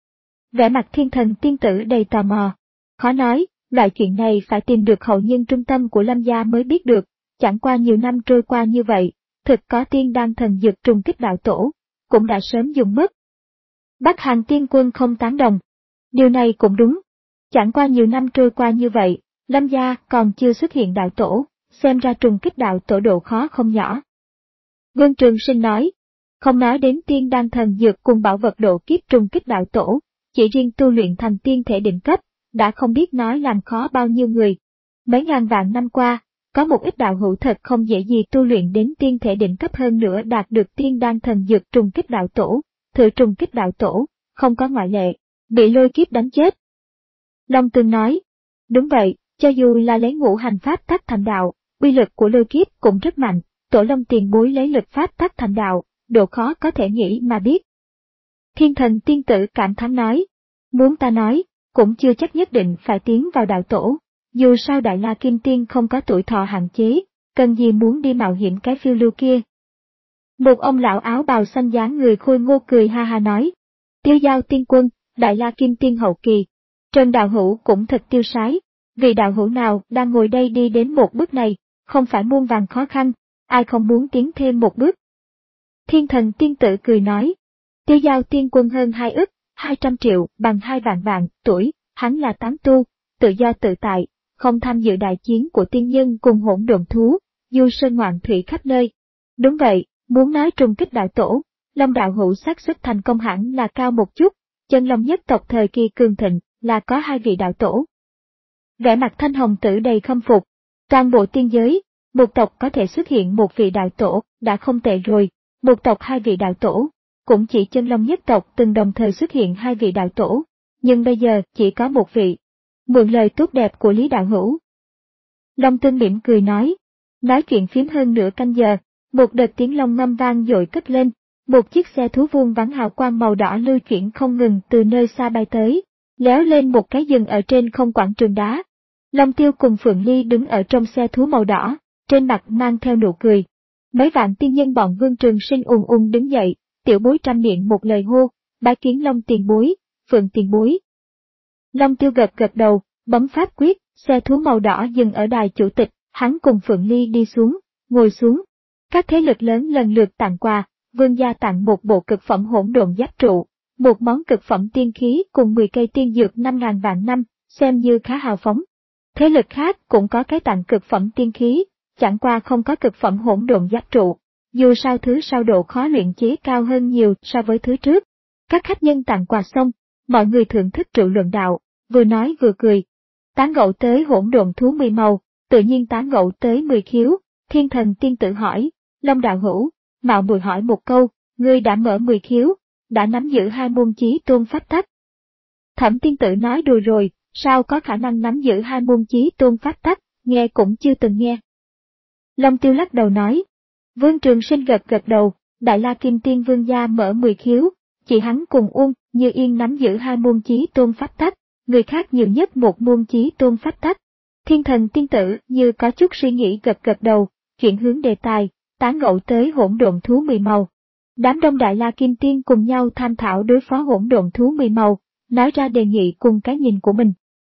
Vẻ mặt Thiên Thần Tiên Tử đầy tò mò. Khó nói, loại chuyện này phải tìm được hậu nhân trung tâm của Lâm gia mới biết được, chẳng qua nhiều năm trôi qua như vậy, thực có tiên đan thần dược trùng kích đạo tổ, cũng đã sớm dùng mất. Bắc Hàng Tiên Quân không tán đồng. Điều này cũng đúng. Chẳng qua nhiều năm trôi qua như vậy, Lâm gia còn chưa xuất hiện đạo tổ, xem ra trùng kích đạo tổ độ khó không nhỏ. Vương Trường Sinh nói, không nói đến tiên đan thần dược cùng bảo vật độ kiếp trùng kích đạo tổ, chỉ riêng tu luyện thành tiên thể đỉnh cấp, đã không biết nói làm khó bao nhiêu người. Mấy ngàn vạn năm qua, có một ít đạo hữu thật không dễ gì tu luyện đến tiên thể đỉnh cấp hơn nữa đạt được tiên đan thần dược trùng kích đạo tổ, thử trùng kích đạo tổ, không có ngoại lệ, bị lôi kiếp đánh chết. Long Tương nói, đúng vậy, cho dù là lấy ngũ hành pháp tắc thành đạo, uy lực của lôi kiếp cũng rất mạnh, Tổ Long tiền bối lấy lực pháp tắc thành đạo, độ khó có thể nghĩ mà biết. Thiên Thần Tiên Tử cảm thán nói, muốn ta nói, cũng chưa chắc nhất định phải tiến vào đạo tổ, dù sao Đại La Kim Tiên không có tuổi thọ hạn chế, cần gì muốn đi mạo hiểm cái phiêu lưu kia. Một ông lão áo bào xanh dáng người khôi ngô cười ha ha nói, Tiêu Giao Tiên Quân, Đại La Kim Tiên hậu kỳ, Trần đạo hữu cũng thật tiêu sái, vì đạo hữu nào đang ngồi đây đi đến một bước này, không phải muôn vàn khó khăn, ai không muốn tiến thêm một bước. Thiên Thần Tiên Tử cười nói, Tiêu Giao Tiên Quân hơn hai ức, hai trăm triệu bằng hai vạn vạn tuổi, hắn là tán tu, tự do tự tại, không tham dự đại chiến của tiên nhân cùng hỗn độn thú, du sơn ngoạn thủy khắp nơi. Đúng vậy, muốn nói trùng kích đạo tổ, Long đạo hữu xác suất thành công hẳn là cao một chút, chân long nhất tộc thời kỳ cường thịnh là có hai vị đạo tổ. Vẻ mặt Thanh Hồng Tử đầy khâm phục, toàn bộ tiên giới, một tộc có thể xuất hiện một vị đạo tổ đã không tệ rồi, một tộc hai vị đạo tổ, cũng chỉ chân long nhất tộc từng đồng thời xuất hiện hai vị đạo tổ, nhưng bây giờ chỉ có một vị. Mượn lời tốt đẹp của Lý đạo hữu. Long Tương mỉm cười nói, nói chuyện phím hơn nửa canh giờ, một đợt tiếng long ngâm vang dội cất lên, một chiếc xe thú vuông vắn hào quang màu đỏ lưu chuyển không ngừng từ nơi xa bay tới, léo lên một cái dừng ở trên không quảng trường đá. Long Tiêu cùng Phượng Ly đứng ở trong xe thú màu đỏ, trên mặt mang theo nụ cười. Mấy vạn tiên nhân bọn Vương Trường Sinh ùn ùn đứng dậy, tiểu bối trăm miệng một lời hô, bái kiến Long tiền bối, Phượng tiền bối. Long Tiêu gật gật đầu, bấm pháp quyết, xe thú màu đỏ dừng ở đài chủ tịch, hắn cùng Phượng Ly đi xuống, ngồi xuống. Các thế lực lớn lần lượt tặng quà, Vương gia tặng một bộ cực phẩm hỗn độn giáp trụ, một món cực phẩm tiên khí cùng mười cây tiên dược năm ngàn vạn năm, xem như khá hào phóng. Thế lực khác cũng có cái tặng cực phẩm tiên khí, chẳng qua không có cực phẩm hỗn độn giáp trụ, dù sao thứ sau độ khó luyện chế cao hơn nhiều so với thứ trước. Các khách nhân tặng quà xong, mọi người thưởng thức rượu luận đạo, vừa nói vừa cười. Tán gẫu tới hỗn độn thú mười màu, tự nhiên tán gẫu tới mười khiếu. Thiên Thần Tiên Tử hỏi, Long đạo hữu, mạo muội hỏi một câu, ngươi đã mở mười khiếu, đã nắm giữ hai môn chí tôn pháp tắc. Thẩm Tiên Tử nói đùa rồi, sao có khả năng nắm giữ hai môn chí tôn pháp tắc, nghe cũng chưa từng nghe. Long Tiêu lắc đầu nói, Vương Trường Sinh gật gật đầu, Đại La Kim Tiên Vương gia mở mười khiếu, chỉ hắn cùng Uông Như Yên nắm giữ hai môn chí tôn pháp tắc, người khác nhiều nhất một môn chí tôn pháp tắc. Thiên Thần Tiên Tử như có chút suy nghĩ gật gật đầu, chuyển hướng đề tài, tán gẫu tới hỗn độn thú mười màu. Đám đông Đại La Kim Tiên cùng nhau tham thảo đối phó hỗn độn thú mười màu, nói ra đề nghị cùng cái nhìn của mình.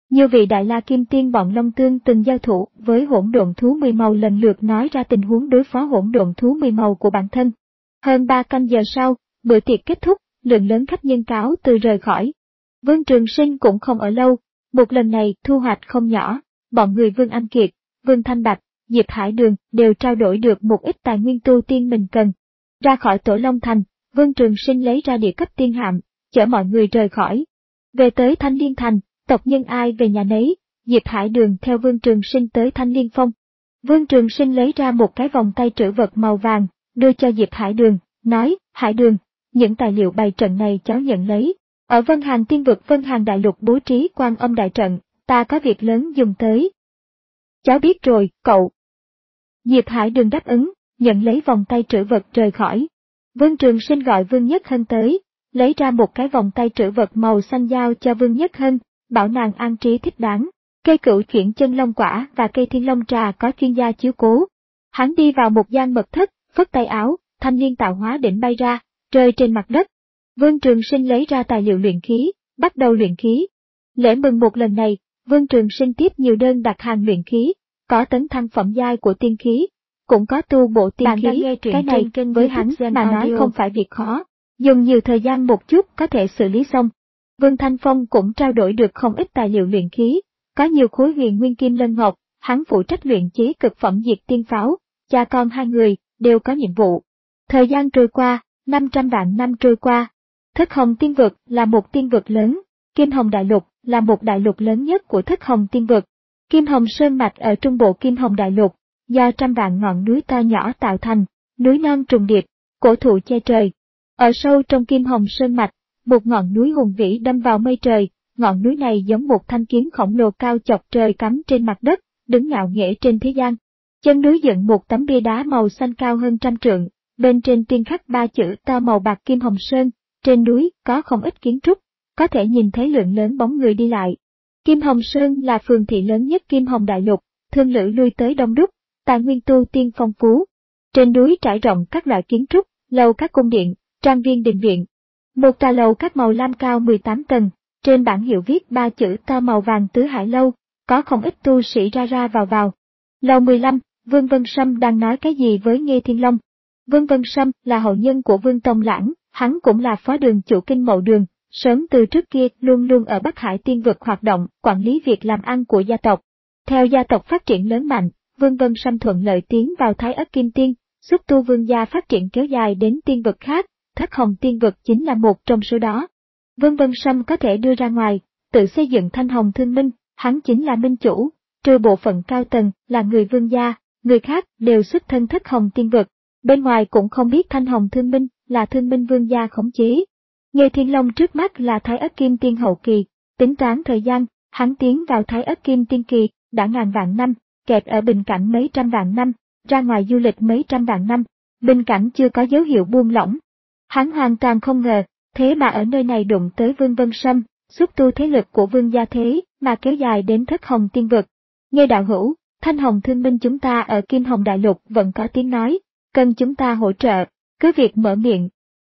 Nhiều vị Đại La Kim Tiên bọn Long Tương từng giao thủ với hỗn độn thú mười màu lần lượt nói ra tình huống đối phó hỗn độn thú mười màu của bản thân. Hơn ba canh giờ sau, bữa tiệc kết thúc, lượng lớn khách nhân cáo từ rời khỏi. Vương Trường Sinh cũng không ở lâu, một lần này thu hoạch không nhỏ, bọn người Vương Anh Kiệt, Vương Thanh Bạch, Diệp Hải Đường đều trao đổi được một ít tài nguyên tu tiên mình cần. Ra khỏi Tổ Long Thành, Vương Trường Sinh lấy ra địa cấp tiên hạm, chở mọi người rời khỏi. Về tới Thanh Liên Thành, tộc nhân ai về nhà nấy, Diệp Hải Đường theo Vương Trường Sinh tới Thanh Liên Phong. Vương Trường Sinh lấy ra một cái vòng tay trữ vật màu vàng, đưa cho Diệp Hải Đường, nói, Hải Đường, những tài liệu bày trận này cháu nhận lấy. Ở Vân Hàng Tiên Vực Vân Hàng Đại Lục bố trí Quan Âm Đại Trận, ta có việc lớn dùng tới. Cháu biết rồi, cậu. Diệp Hải Đường đáp ứng, nhận lấy vòng tay trữ vật rời khỏi. Vương Trường Sinh gọi Vương Nhất Hân tới, lấy ra một cái vòng tay trữ vật màu xanh giao cho Vương Nhất Hân, bảo nàng an trí thích đáng. Cây cửu chuyển chân long quả và cây thiên long trà có chuyên gia chiếu cố. Hắn đi vào một gian mật thất, phất tay áo, thanh liên tạo hóa đỉnh bay ra, rơi trên mặt đất. Vương Trường Sinh lấy ra tài liệu luyện khí, bắt đầu luyện khí. Lễ mừng một lần này, Vương Trường Sinh tiếp nhiều đơn đặt hàng luyện khí, có tấn thăng phẩm giai của tiên khí, cũng có tu bộ tiên khí. Cái này với hắn mà nói không phải việc khó, dùng nhiều thời gian một chút có thể xử lý xong. Vương Thanh Phong cũng trao đổi được không ít tài liệu luyện khí, có nhiều khối huyền nguyên kim lân ngọc, hắn phụ trách luyện chế cực phẩm diệt tiên pháo, cha con hai người đều có nhiệm vụ. Thời gian trôi qua, năm trăm vạn năm trôi qua. Thất Hồng Tiên Vực là một tiên vực lớn, Kim Hồng Đại Lục là một đại lục lớn nhất của Thất Hồng Tiên Vực. Kim Hồng Sơn Mạch ở trung bộ Kim Hồng Đại Lục, do trăm vạn ngọn núi to nhỏ tạo thành, núi non trùng điệp, cổ thụ che trời. Ở sâu trong Kim Hồng Sơn Mạch, một ngọn núi hùng vĩ đâm vào mây trời, ngọn núi này giống một thanh kiếm khổng lồ cao chọc trời cắm trên mặt đất, đứng ngạo nghễ trên thế gian. Chân núi dựng một tấm bia đá màu xanh cao hơn trăm trượng, bên trên tuyên khắc ba chữ to màu bạc Kim Hồng Sơn. Trên núi có không ít kiến trúc, có thể nhìn thấy lượng lớn bóng người đi lại. Kim Hồng Sơn là phường thị lớn nhất Kim Hồng Đại Lục, thương lữ lui tới đông đúc, tài nguyên tu tiên phong phú. Trên núi trải rộng các loại kiến trúc, lầu các cung điện, trang viên đình viện. Một tòa lầu các màu lam cao mười tám tầng, trên bảng hiệu viết ba chữ to màu vàng Tứ Hải Lâu, có không ít tu sĩ ra ra vào vào. Lầu mười lăm, Vương Vân Sâm đang nói cái gì với Nghê Thiên Long. Vương Vân Sâm là hậu nhân của Vương Tông Lãng. Hắn cũng là phó đường chủ Kinh Mậu Đường, sớm từ trước kia luôn luôn ở Bắc Hải Tiên Vực hoạt động, quản lý việc làm ăn của gia tộc. Theo gia tộc phát triển lớn mạnh, Vương Vân Sâm thuận lợi tiến vào Thái Ất Kim Tiên, xúc tu Vương gia phát triển kéo dài đến tiên vực khác, Thất Hồng Tiên Vực chính là một trong số đó. Vương Vân Sâm có thể đưa ra ngoài, tự xây dựng Thanh Hồng Thương Minh, hắn chính là minh chủ, trừ bộ phận cao tầng là người Vương gia, người khác đều xuất thân Thất Hồng Tiên Vực. Bên ngoài cũng không biết Thanh Hồng Thương Minh là Thương Minh Vương gia khống chế. Nghê Thiên Long trước mắt là Thái Ất Kim Tiên hậu kỳ, tính toán thời gian, hắn tiến vào Thái Ất Kim Tiên kỳ đã ngàn vạn năm, kẹt ở bình cảnh mấy trăm vạn năm, ra ngoài du lịch mấy trăm vạn năm, bình cảnh chưa có dấu hiệu buông lỏng. Hắn hoàn toàn không ngờ, thế mà ở nơi này đụng tới Vương Vân Sâm, xúc tu thế lực của Vương gia thế mà kéo dài đến Thất Hồng Tiên Vực. Nghê đạo hữu, Thanh Hồng Thương Minh chúng ta ở Kim Hồng Đại Lục vẫn có tiếng nói, cần chúng ta hỗ trợ, cứ việc mở miệng.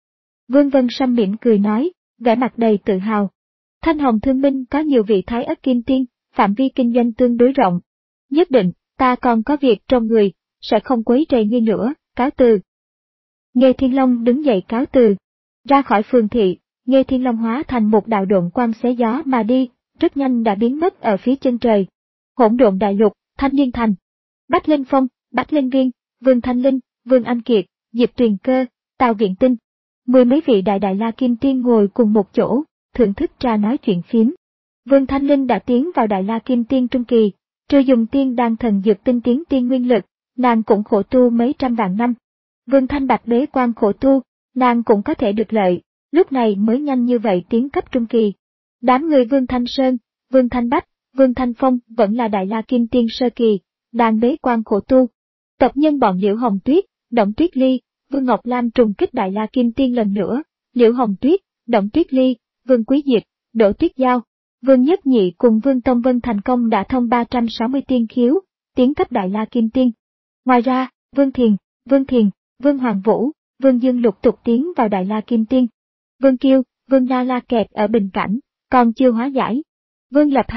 Vương Vân Sâm mỉm cười nói, vẻ mặt đầy tự hào. Thanh Hồng Thương Minh có nhiều vị Thái Ất Kim Tiên, phạm vi kinh doanh tương đối rộng. Nhất định, ta còn có việc trong người, sẽ không quấy rầy ngươi nữa, cáo từ. Nghê Thiên Long đứng dậy cáo từ. Ra khỏi phường thị, Nghê Thiên Long hóa thành một đạo độn quang xé gió mà đi, rất nhanh đã biến mất ở phía chân trời. Hỗn Độn Đại Lục, Thanh Liên Thành. Bách Linh Phong, Bách Linh Viên, Vương Thanh Linh, Vương Anh Kiệt, Diệp Tuyền Cơ, Tào Viện Tinh. Mười mấy vị đại đại la kim tiên ngồi cùng một chỗ, thưởng thức trà nói chuyện phím. Vương Thanh Linh đã tiến vào đại la kim tiên trung kỳ, trừ dùng tiên đan thần dược tinh tiến tiên nguyên lực, nàng cũng khổ tu mấy trăm vạn năm. Vương Thanh Bạch bế quan khổ tu, nàng cũng có thể được lợi, lúc này mới nhanh như vậy tiến cấp trung kỳ. Đám người Vương Thanh Sơn, Vương Thanh Bách, Vương Thanh Phong vẫn là đại la kim tiên sơ kỳ, đang bế quan khổ tu. Tộc nhân bọn Liễu Hồng Tuyết, Động Tuyết Ly, Vương Ngọc Lam trùng kích đại la kim tiên lần nữa, Liễu Hồng Tuyết, Động Tuyết Ly, Vương Quý Diệp, Đỗ Tuyết Giao, Vương Nhất Nhị cùng Vương Tông Vân thành công đã thông ba trăm sáu mươi tiên khiếu, tiến cấp đại la kim tiên. Ngoài ra, Vương Thiền, Vương Thiền, Vương Hoàng Vũ, Vương Dương lục tục tiến vào đại la kim tiên. Vương Kiêu, Vương Na La kẹt ở bình cảnh, còn chưa hóa giải. Vương Lập Hà,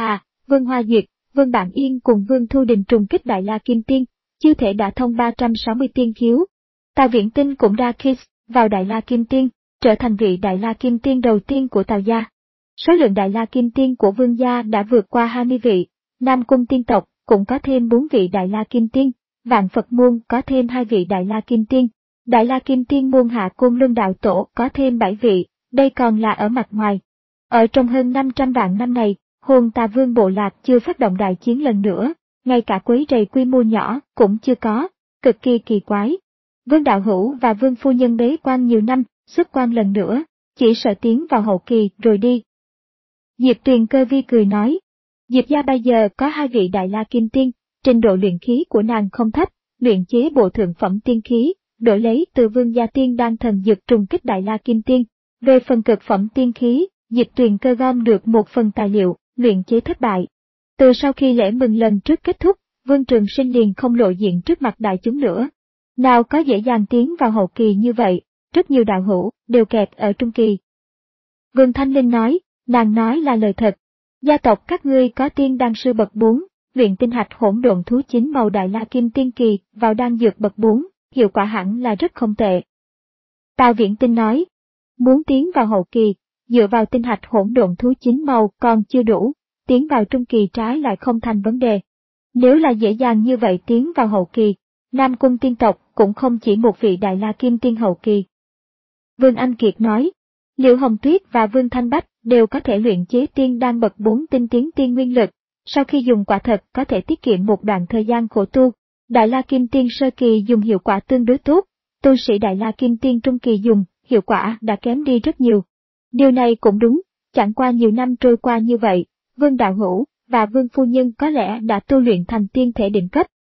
Vương Hoa Duyệt, Vương Bạn Yên cùng Vương Thu Đình trùng kích Đại La Kim Tiên, chưa thể đã thông ba trăm sáu mươi tiên khiếu. Tào Viễn Tinh cũng ra kiss vào Đại La Kim Tiên, trở thành vị Đại La Kim Tiên đầu tiên của Tào gia. Số lượng Đại La Kim Tiên của Vương gia đã vượt qua hai mươi vị, Nam Cung tiên tộc cũng có thêm bốn vị Đại La Kim Tiên, Vạn Phật môn có thêm hai vị Đại La Kim Tiên, Đại La Kim Tiên môn hạ Côn Luân đạo tổ có thêm bảy vị, đây còn là ở mặt ngoài. Ở trong hơn năm trăm vạn năm này, Hồn Tà Vương bộ lạc chưa phát động đại chiến lần nữa, ngay cả quấy rầy quy mô nhỏ cũng chưa có, cực kỳ kỳ quái. Vương Đạo Hữu và Vương Phu Nhân bế quan nhiều năm, xuất quan lần nữa, chỉ sợ tiến vào hậu kỳ rồi đi. Diệp Tuyền Cơ Vi cười nói, Diệp gia bây giờ có hai vị Đại La Kim Tiên, trình độ luyện khí của nàng không thấp, luyện chế bộ thượng phẩm tiên khí, đổi lấy từ Vương gia tiên đan thần dược trùng kích Đại La Kim Tiên. Về phần cực phẩm tiên khí, Diệp Tuyền Cơ gom được một phần tài liệu, luyện chế thất bại. Từ sau khi lễ mừng lần trước kết thúc, Vương Trường Sinh liền không lộ diện trước mặt đại chúng nữa. Nào có dễ dàng tiến vào hậu kỳ như vậy, rất nhiều đạo hữu đều kẹt ở trung kỳ. Vương Thanh Linh nói, nàng nói là lời thật. Gia tộc các ngươi có tiên đan sư bậc bốn, luyện tinh hạch hỗn độn thú chín màu Đại La Kim Tiên kỳ vào đan dược bậc bốn, hiệu quả hẳn là rất không tệ. Tào Viễn Tinh nói, muốn tiến vào hậu kỳ, dựa vào tinh hạch hỗn độn thú chín màu còn chưa đủ, tiến vào trung kỳ trái lại không thành vấn đề. Nếu là dễ dàng như vậy tiến vào hậu kỳ, Nam Cung tiên tộc cũng không chỉ một vị Đại La Kim Tiên hậu kỳ. Vương Anh Kiệt nói, Liễu Hồng Tuyết và Vương Thanh Bách đều có thể luyện chế tiên đan bậc bốn tinh tiến tiên nguyên lực, sau khi dùng quả thật có thể tiết kiệm một đoạn thời gian khổ tu. Đại La Kim Tiên sơ kỳ dùng hiệu quả tương đối tốt, tu sĩ Đại La Kim Tiên trung kỳ dùng, hiệu quả đã kém đi rất nhiều. Điều này cũng đúng, chẳng qua nhiều năm trôi qua như vậy, Vương Đạo Hữu và Vương Phu Nhân có lẽ đã tu luyện thành tiên thể đỉnh cấp.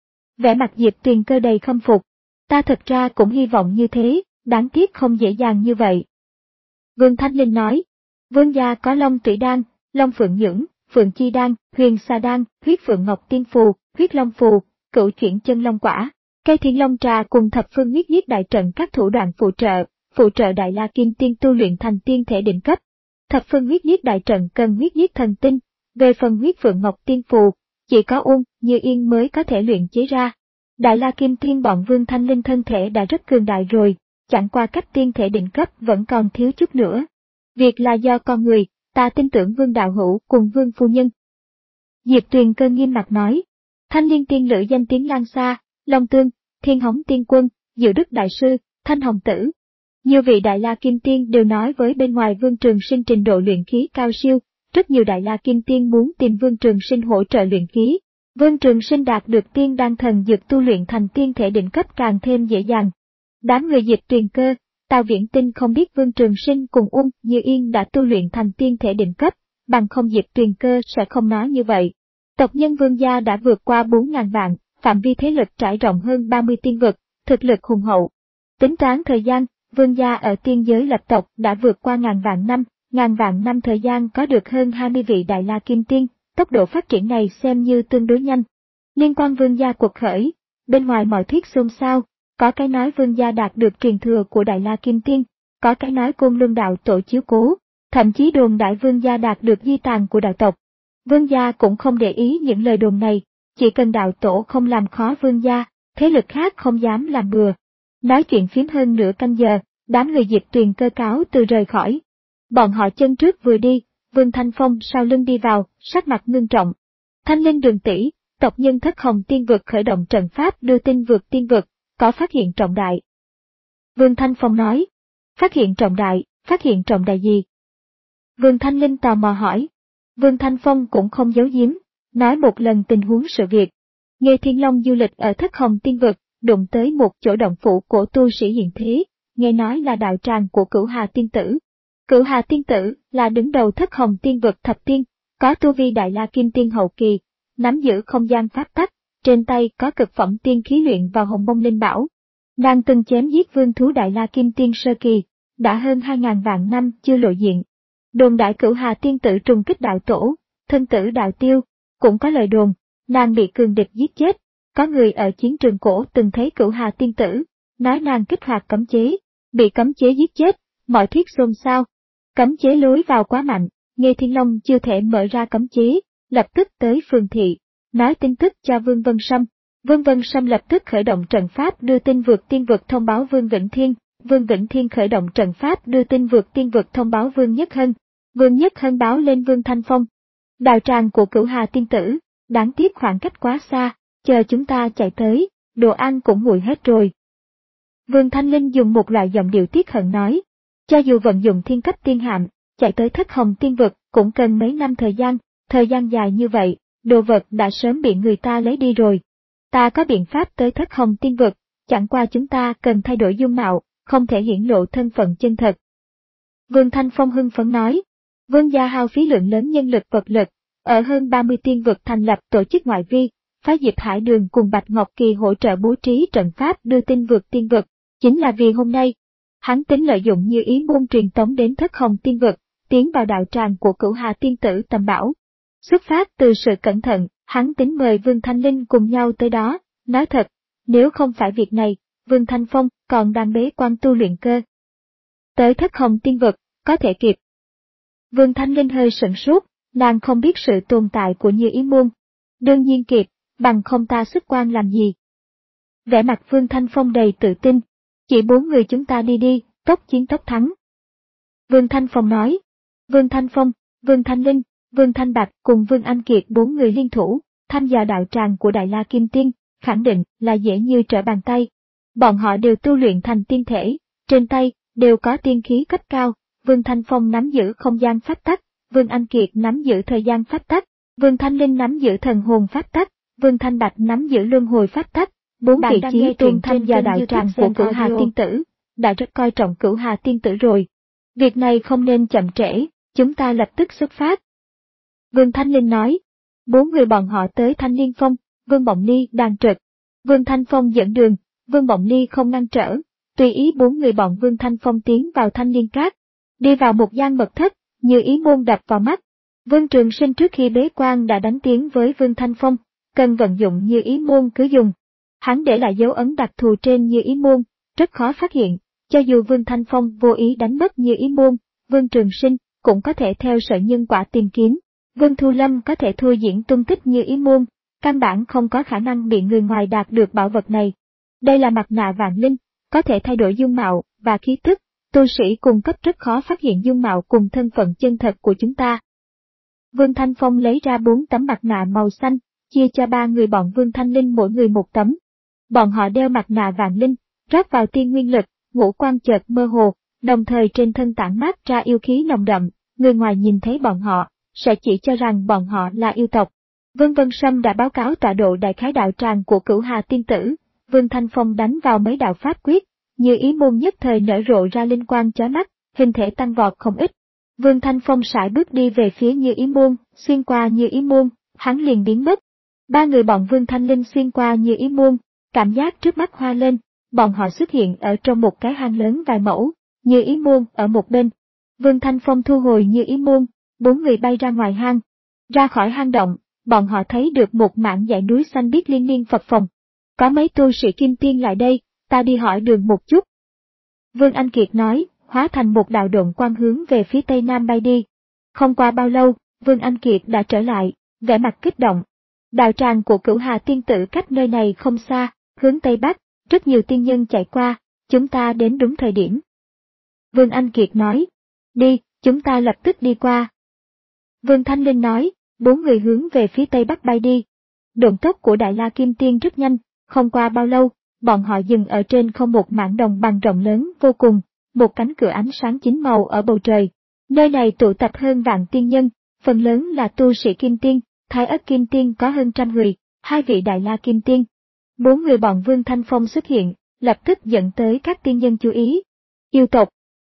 Vẻ mặt Diệp Tuyền Cơ đầy khâm phục, ta thật ra cũng hy vọng như thế, đáng tiếc không dễ dàng như vậy. Vương Thanh Linh nói, Vương gia có Long Tủy Đan, Long Phượng Nhưỡng, Phượng Chi Đan, Huyền Sa Đan, Huyết Phượng Ngọc Tiên Phù, Huyết Long Phù, Cửu Chuyển Chân Long Quả, Cây Thiên Long Trà cùng thập phương huyết giết đại trận các thủ đoạn phụ trợ, phụ trợ Đại La Kim Tiên tu luyện thành tiên thể đỉnh cấp. Thập phương huyết giết đại trận cần huyết giết thần tinh, về phần Huyết Phượng Ngọc Tiên Phù, chỉ có Uông Như Yên mới có thể luyện chế ra. Đại La Kim Tiên bọn Vương Thanh Linh thân thể đã rất cường đại rồi, chẳng qua cách tiên thể đỉnh cấp vẫn còn thiếu chút nữa. Việc là do con người, ta tin tưởng Vương Đạo Hữu cùng Vương Phu Nhân. Diệp Tuyền Cơ nghiêm mặt nói, Thanh Liên Tiên Lữ danh tiếng lan xa, Long Tương, Thiên Hống Tiên Quân, Diệu Đức Đại Sư, Thanh Hồng Tử. Nhiều vị Đại La Kim Tiên đều nói với bên ngoài Vương Trường Sinh trình độ luyện khí cao siêu, rất nhiều Đại La Kim Tiên muốn tìm Vương Trường Sinh hỗ trợ luyện khí. Vương Trường Sinh đạt được tiên đan thần dược tu luyện thành tiên thể đỉnh cấp càng thêm dễ dàng. Đám người Diệp Tuyền Cơ, Tào Viễn Tinh không biết Vương Trường Sinh cùng Uông Như Yên đã tu luyện thành tiên thể đỉnh cấp, bằng không Diệp Tuyền Cơ sẽ không nói như vậy. Tộc nhân Vương gia đã vượt qua bốn ngàn vạn, phạm vi thế lực trải rộng hơn ba mươi tiên vực, thực lực hùng hậu. Tính toán thời gian, Vương gia ở tiên giới lập tộc đã vượt qua ngàn vạn năm, ngàn vạn năm thời gian có được hơn hai mươi vị Đại La Kim Tiên, tốc độ phát triển này xem như tương đối nhanh. Liên quan Vương gia cuộc khởi, bên ngoài mọi thuyết xôn xao, có cái nói Vương gia đạt được truyền thừa của Đại La Kim Tiên, có cái nói Côn Luân đạo tổ chiếu cố, thậm chí đồn đại Vương gia đạt được di tàn của đạo tộc. Vương gia cũng không để ý những lời đồn này, chỉ cần đạo tổ không làm khó Vương gia, thế lực khác không dám làm bừa. Nói chuyện phím hơn nửa canh giờ, đám người Diệp Tuyền Cơ cáo từ rời khỏi. Bọn họ chân trước vừa đi, Vương Thanh Phong sau lưng đi vào, sắc mặt ngưng trọng. Thanh Linh Đường tỷ, tộc nhân Thất Hồng Tiên vực khởi động trận pháp đưa tin vượt tiên vực, có phát hiện trọng đại. Vương Thanh Phong nói, phát hiện trọng đại, phát hiện trọng đại gì? Vương Thanh Linh tò mò hỏi. Vương Thanh Phong cũng không giấu giếm, nói một lần tình huống sự việc. Nghề Thiên Long du lịch ở Thất Hồng Tiên vực, đụng tới một chỗ động phủ của tu sĩ hiện thế, nghe nói là đạo tràng của Cửu Hà Tiên Tử. Cửu Hà Tiên Tử là đứng đầu Thất Hồng Tiên vực thập tiên, có tu vi Đại La Kim Tiên hậu kỳ, nắm giữ không gian pháp tắc, trên tay có cực phẩm tiên khí luyện vào Hồng Mông Linh Bảo. Nàng từng chém giết vương thú Đại La Kim Tiên sơ kỳ, đã hơn hai ngàn vạn năm chưa lộ diện. Đồn đại Cửu Hà Tiên Tử trùng kích đạo tổ, thân tử đạo tiêu, cũng có lời đồn, nàng bị cường địch giết chết. Có người ở chiến trường cổ từng thấy Cửu Hà Tiên Tử, nói nàng kích hoạt cấm chế, bị cấm chế giết chết, mọi thuyết xôn xao. Cấm chế lối vào quá mạnh, Nghê Thiên Long chưa thể mở ra cấm chế, lập tức tới phường thị, nói tin tức cho Vương Vân Sâm. Vương Vân Sâm lập tức khởi động trận pháp đưa tin vượt tiên vực thông báo Vương Vĩnh Thiên, Vương Vĩnh Thiên khởi động trận pháp đưa tin vượt tiên vực thông báo Vương Nhất Hân, Vương Nhất Hân báo lên Vương Thanh Phong. Đạo tràng của Cửu Hà tiên tử, đáng tiếc khoảng cách quá xa, chờ chúng ta chạy tới, đồ ăn cũng nguội hết rồi. Vương Thanh Linh dùng một loại giọng điệu tiếc hận nói, cho dù vận dụng thiên cấp tiên hạm, chạy tới Thất Hồng tiên vực cũng cần mấy năm thời gian, thời gian dài như vậy, đồ vật đã sớm bị người ta lấy đi rồi. Ta có biện pháp tới Thất Hồng tiên vực, chẳng qua chúng ta cần thay đổi dung mạo, không thể hiển lộ thân phận chân thật. Vương Thanh Phong hưng phấn nói, Vương gia hao phí lượng lớn nhân lực vật lực, ở hơn ba mươi tiên vực thành lập tổ chức ngoại vi, phái Diệp Hải Đường cùng Bạch Ngọc Kỳ hỗ trợ bố trí trận pháp đưa tin vượt tiên vực, chính là vì hôm nay. Hắn tính lợi dụng Như Ý môn truyền tống đến Thất Hồng tiên vực, tiến vào đạo tràng của Cửu Hà tiên tử tầm bảo. Xuất phát từ sự cẩn thận, hắn tính mời Vương Thanh Linh cùng nhau tới đó, nói thật, nếu không phải việc này, Vương Thanh Phong còn đang bế quan tu luyện cơ. Tới Thất Hồng tiên vực, có thể kịp. Vương Thanh Linh hơi sửng sốt, nàng không biết sự tồn tại của Như Ý môn. Đương nhiên kịp, bằng không ta xuất quan làm gì. Vẻ mặt Vương Thanh Phong đầy tự tin, chỉ bốn người chúng ta đi đi, tốc chiến tốc thắng. Vương Thanh Phong nói, Vương Thanh Phong, Vương Thanh Linh, Vương Thanh Bạch cùng Vương Anh Kiệt bốn người liên thủ, tham gia đạo tràng của Đại La Kim Tiên, khẳng định là dễ như trở bàn tay. Bọn họ đều tu luyện thành tiên thể, trên tay đều có tiên khí cấp cao, Vương Thanh Phong nắm giữ không gian pháp tắc, Vương Anh Kiệt nắm giữ thời gian pháp tắc, Vương Thanh Linh nắm giữ thần hồn pháp tắc, Vương Thanh Bạch nắm giữ luân hồi pháp tắc. Bốn vị chí tôn tham gia đạo tràng của Cửu Hà tiên tử, đã rất coi trọng Cửu Hà tiên tử rồi. Việc này không nên chậm trễ, chúng ta lập tức xuất phát. Vương Thanh Linh nói, bốn người bọn họ tới Thanh Liên Phong, Vương Bộng Ly đang trực. Vương Thanh Phong dẫn đường, Vương Bộng Ly không ngăn trở, tùy ý bốn người bọn Vương Thanh Phong tiến vào Thanh Liên Các. Đi vào một gian mật thất, Như Ý môn đập vào mắt. Vương Trường Sinh trước khi bế quan đã đánh tiếng với Vương Thanh Phong, cần vận dụng Như Ý môn cứ dùng. Hắn để lại dấu ấn đặc thù trên Như Ý môn, rất khó phát hiện, cho dù Vương Thanh Phong vô ý đánh mất Như Ý môn, Vương Trường Sinh cũng có thể theo sợi nhân quả tìm kiếm. Vương Thu Lâm có thể thôi diễn tung tích Như Ý môn, căn bản không có khả năng bị người ngoài đạt được bảo vật này. Đây là mặt nạ vạn linh, có thể thay đổi dung mạo và khí tức, tu sĩ cung cấp rất khó phát hiện dung mạo cùng thân phận chân thật của chúng ta. Vương Thanh Phong lấy ra bốn tấm mặt nạ màu xanh, chia cho ba người bọn Vương Thanh Linh mỗi người một tấm. Bọn họ đeo mặt nạ vạn linh, rót vào tiên nguyên lực, ngũ quan chợt mơ hồ, đồng thời trên thân tản mát ra yêu khí nồng đậm, người ngoài nhìn thấy bọn họ, sẽ chỉ cho rằng bọn họ là yêu tộc. Vương Vân Sâm đã báo cáo tọa độ đại khái đạo tràng của Cửu Hà tiên tử, Vương Thanh Phong đánh vào mấy đạo pháp quyết, Như Ý môn nhất thời nở rộ ra linh quang chói mắt, hình thể tăng vọt không ít. Vương Thanh Phong sải bước đi về phía Như Ý môn, xuyên qua Như Ý môn, hắn liền biến mất. Ba người bọn Vương Thanh Linh xuyên qua Như Ý môn, cảm giác trước mắt hoa lên, bọn họ xuất hiện ở trong một cái hang lớn vài mẫu, Như Ý môn ở một bên. Vương Thanh Phong thu hồi Như Ý môn, bốn người bay ra ngoài hang. Ra khỏi hang động, bọn họ thấy được một mảng dãy núi xanh biếc liên miên phập phồng. Có mấy tu sĩ kim tiên lại đây, ta đi hỏi đường một chút. Vương Anh Kiệt nói, hóa thành một đạo độn quang hướng về phía tây nam bay đi. Không qua bao lâu, Vương Anh Kiệt đã trở lại, vẻ mặt kích động. Đạo tràng của Cửu Hà tiên tử cách nơi này không xa, hướng tây bắc, rất nhiều tiên nhân chạy qua, chúng ta đến đúng thời điểm. Vương Anh Kiệt nói, đi, chúng ta lập tức đi qua. Vương Thanh Linh nói, bốn người hướng về phía tây bắc bay đi. Độn tốc của Đại La Kim Tiên rất nhanh, không qua bao lâu, bọn họ dừng ở trên không một mảng đồng bằng rộng lớn vô cùng, một cánh cửa ánh sáng chín màu ở bầu trời. Nơi này tụ tập hơn vạn tiên nhân, phần lớn là tu sĩ Kim Tiên, Thái Ất Kim Tiên có hơn trăm người, hai vị Đại La Kim Tiên. Bốn người bọn Vương Thanh Phong xuất hiện, lập tức dẫn tới các tiên nhân chú ý. Yêu tộc.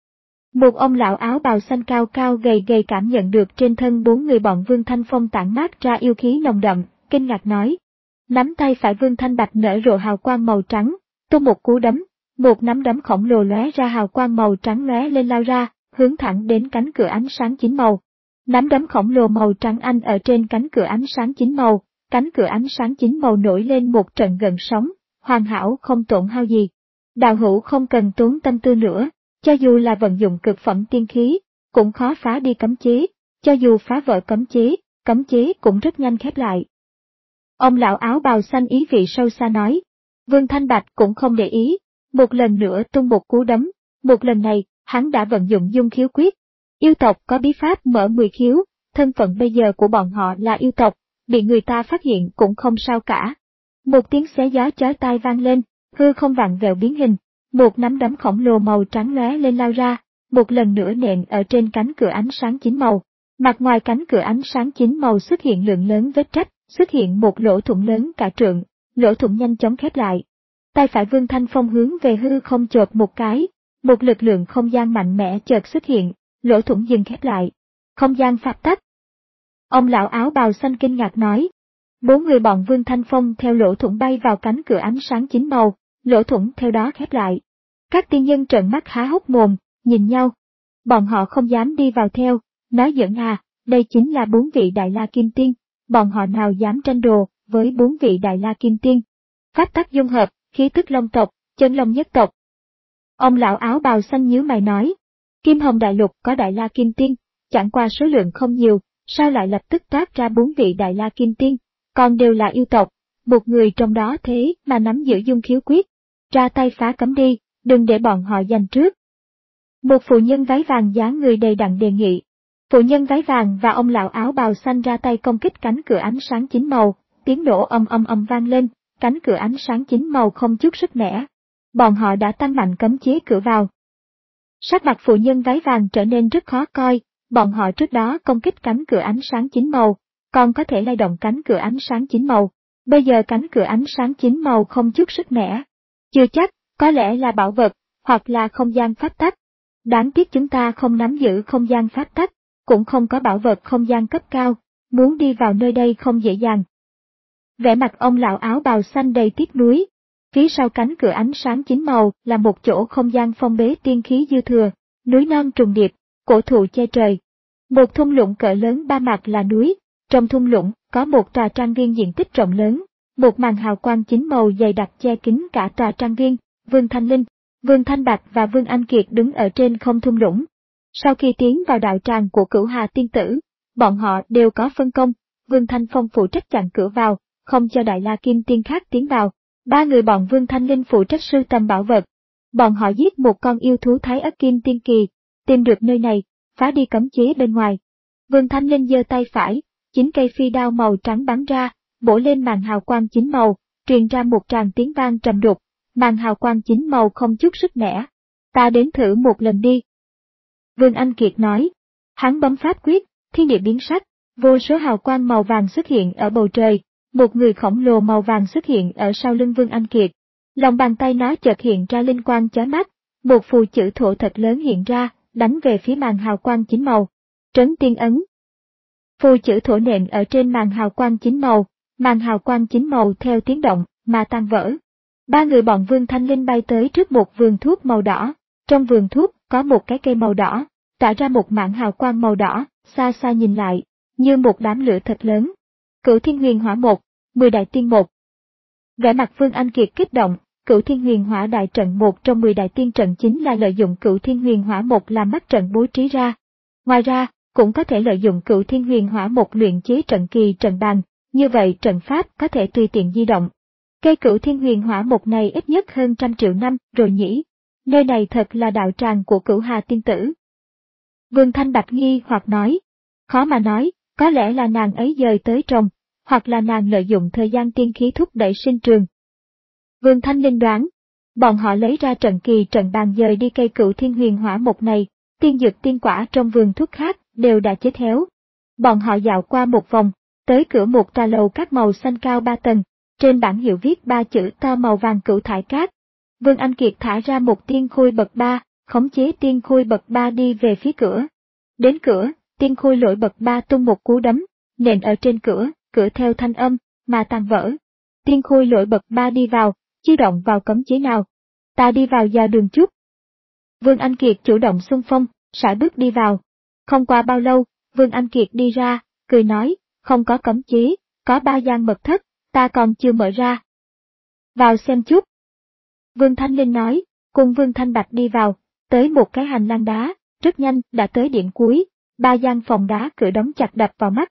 Một ông lão áo bào xanh cao cao gầy gầy cảm nhận được trên thân bốn người bọn Vương Thanh Phong tản mát ra yêu khí nồng đậm, kinh ngạc nói. Nắm tay phải Vương Thanh Bạch nở rộ hào quang màu trắng, tung một cú đấm, một nắm đấm khổng lồ lóe ra hào quang màu trắng lóe lên lao ra, hướng thẳng đến cánh cửa ánh sáng chín màu. Nắm đấm khổng lồ màu trắng anh ở trên cánh cửa ánh sáng chín màu, cánh cửa ánh sáng chín màu nổi lên một trận gợn sóng, hoàn hảo không tổn hao gì. Đạo hữu không cần tốn tâm tư nữa, cho dù là vận dụng cực phẩm tiên khí, cũng khó phá đi cấm chế, cho dù phá vỡ cấm chế, cấm chế cũng rất nhanh khép lại. Ông lão áo bào xanh ý vị sâu xa nói. Vương Thanh Bạch cũng không để ý, một lần nữa tung một cú đấm, một lần này, hắn đã vận dụng dung khiếu quyết. Yêu tộc có bí pháp mở mười khiếu, thân phận bây giờ của bọn họ là yêu tộc, bị người ta phát hiện cũng không sao cả. Một tiếng xé gió chói tai vang lên, hư không vặn vẹo biến hình, một nắm đấm khổng lồ màu trắng lóe lên lao ra, một lần nữa nện ở trên cánh cửa ánh sáng chín màu. Mặt ngoài cánh cửa ánh sáng chín màu xuất hiện lượng lớn vết rách, xuất hiện một lỗ thủng lớn cả trượng, lỗ thủng nhanh chóng khép lại. Tay phải Vương Thanh Phong hướng về hư không chộp một cái, một lực lượng không gian mạnh mẽ chợt xuất hiện, lỗ thủng dừng khép lại. Không gian pháp tắc. Ông lão áo bào xanh kinh ngạc nói. Bốn người bọn Vương Thanh Phong theo lỗ thủng bay vào cánh cửa ánh sáng chín màu, lỗ thủng theo đó khép lại. Các tiên nhân trợn mắt há hốc mồm, nhìn nhau. Bọn họ không dám đi vào theo, nói giỡn à, đây chính là bốn vị Đại La Kim Tiên, bọn họ nào dám tranh đồ với bốn vị Đại La Kim Tiên. Pháp tắc dung hợp, khí tức long tộc, chân long nhất tộc. Ông lão áo bào xanh nhíu mày nói, Kim Hồng Đại Lục có Đại La Kim Tiên, chẳng qua số lượng không nhiều, sao lại lập tức toát ra bốn vị Đại La Kim Tiên, còn đều là yêu tộc, một người trong đó thế mà nắm giữ dung khiếu quyết, ra tay phá cấm đi, đừng để bọn họ giành trước. Một phụ nhân váy vàng dáng người đầy đặn đề nghị. Phụ nhân váy vàng và ông lão áo bào xanh ra tay công kích cánh cửa ánh sáng chín màu, tiếng nổ âm âm âm vang lên, cánh cửa ánh sáng chín màu không chút sức mẻ. Bọn họ đã tăng mạnh cấm chế cửa vào. Sắc mặt phụ nhân váy vàng trở nên rất khó coi, bọn họ trước đó công kích cánh cửa ánh sáng chín màu, còn có thể lay động cánh cửa ánh sáng chín màu, bây giờ cánh cửa ánh sáng chín màu không chút sức mẻ. Chưa chắc, có lẽ là bảo vật, hoặc là không gian pháp tắc. Đáng tiếc chúng ta không nắm giữ không gian pháp tắc, cũng không có bảo vật không gian cấp cao, muốn đi vào nơi đây không dễ dàng. Vẻ mặt ông lão áo bào xanh đầy tiếc nuối. Phía sau cánh cửa ánh sáng chín màu là một chỗ không gian phong bế tiên khí dư thừa, núi non trùng điệp, cổ thụ che trời. Một thung lũng cỡ lớn ba mặt là núi, trong thung lũng có một tòa trang viên diện tích rộng lớn, một màn hào quang chín màu dày đặc che kín cả tòa trang viên. Vương Thanh Linh, Vương Thanh Bạch và Vương Anh Kiệt đứng ở trên không thung lũng. Sau khi tiến vào đạo tràng của Cửu Hà Tiên Tử, bọn họ đều có phân công, Vương Thanh Phong phụ trách chặn cửa vào, không cho Đại La Kim Tiên khác tiến vào. Ba người bọn Vương Thanh Linh phụ trách sưu tầm bảo vật. Bọn họ giết một con yêu thú Thái Ất Kim Tiên Kỳ, tìm được nơi này, phá đi cấm chế bên ngoài. Vương Thanh Linh giơ tay phải, chín cây phi đao màu trắng bắn ra, bổ lên màn hào quang chín màu, truyền ra một tràng tiếng vang trầm đục. Màn hào quang chín màu không chút sức mẻ. Ta đến thử một lần đi. Vương Anh Kiệt nói. Hắn bấm pháp quyết, thiên địa biến sắc, vô số hào quang màu vàng xuất hiện ở bầu trời. Một người khổng lồ màu vàng xuất hiện ở sau lưng Vương Anh Kiệt. Lòng bàn tay nó chợt hiện ra linh quang chói mắt, một phù chữ thổ thật lớn hiện ra, đánh về phía màn hào quang chín màu. Trấn Tiên Ấn. Phù chữ thổ nện ở trên màn hào quang chín màu, màn hào quang chín màu theo tiếng động mà tan vỡ. Ba người bọn Vương Thanh Linh bay tới trước một vườn thuốc màu đỏ, trong vườn thuốc có một cái cây màu đỏ, tỏa ra một mảng hào quang màu đỏ, xa xa nhìn lại, như một đám lửa thật lớn. Cửu Thiên Huyền Hỏa một, mười đại tiên một. Vẻ mặt Vương Anh Kiệt kích động, Cửu Thiên Huyền Hỏa đại trận một trong mười đại tiên trận chính là lợi dụng Cửu Thiên Huyền Hỏa một làm mắt trận bố trí ra. Ngoài ra, cũng có thể lợi dụng Cửu Thiên Huyền Hỏa một luyện chế trận kỳ trận bàn, như vậy trận pháp có thể tùy tiện di động. Cây Cửu Thiên Huyền Hỏa một này ít nhất hơn trăm triệu năm rồi nhỉ, nơi này thật là đạo tràng của Cửu Hà Tiên Tử. Vương Thanh Bạch nghi hoặc nói, khó mà nói, có lẽ là nàng ấy dời tới trồng, hoặc là nàng lợi dụng thời gian tiên khí thúc đẩy sinh trường. Vương Thanh Linh đoán, bọn họ lấy ra trận kỳ trận bàn dời đi cây Cửu Thiên Huyền Hỏa một này, tiên dược tiên quả trong vườn thuốc khác đều đã chết héo. Bọn họ dạo qua một vòng, tới cửa một tòa lầu các màu xanh cao ba tầng, trên bảng hiệu viết ba chữ to màu vàng Cửu Thải Cát. Vương Anh Kiệt thả ra một tiên khôi bậc ba, khống chế tiên khôi bậc ba đi về phía cửa. Đến cửa, tiên khôi lỗi bậc ba tung một cú đấm, nện ở trên cửa, cửa theo thanh âm, mà tan vỡ. Tiên khôi lỗi bậc ba đi vào, chưa động vào cấm chế nào. Ta đi vào dò đường chút. Vương Anh Kiệt chủ động xung phong, sải bước đi vào. Không qua bao lâu, Vương Anh Kiệt đi ra, cười nói, không có cấm chế, có ba gian mật thất, ta còn chưa mở ra. Vào xem chút. Vương Thanh Linh nói, cùng Vương Thanh Bạch đi vào, tới một cái hành lang đá, rất nhanh đã tới điểm cuối, ba gian phòng đá cửa đóng chặt đập vào mắt.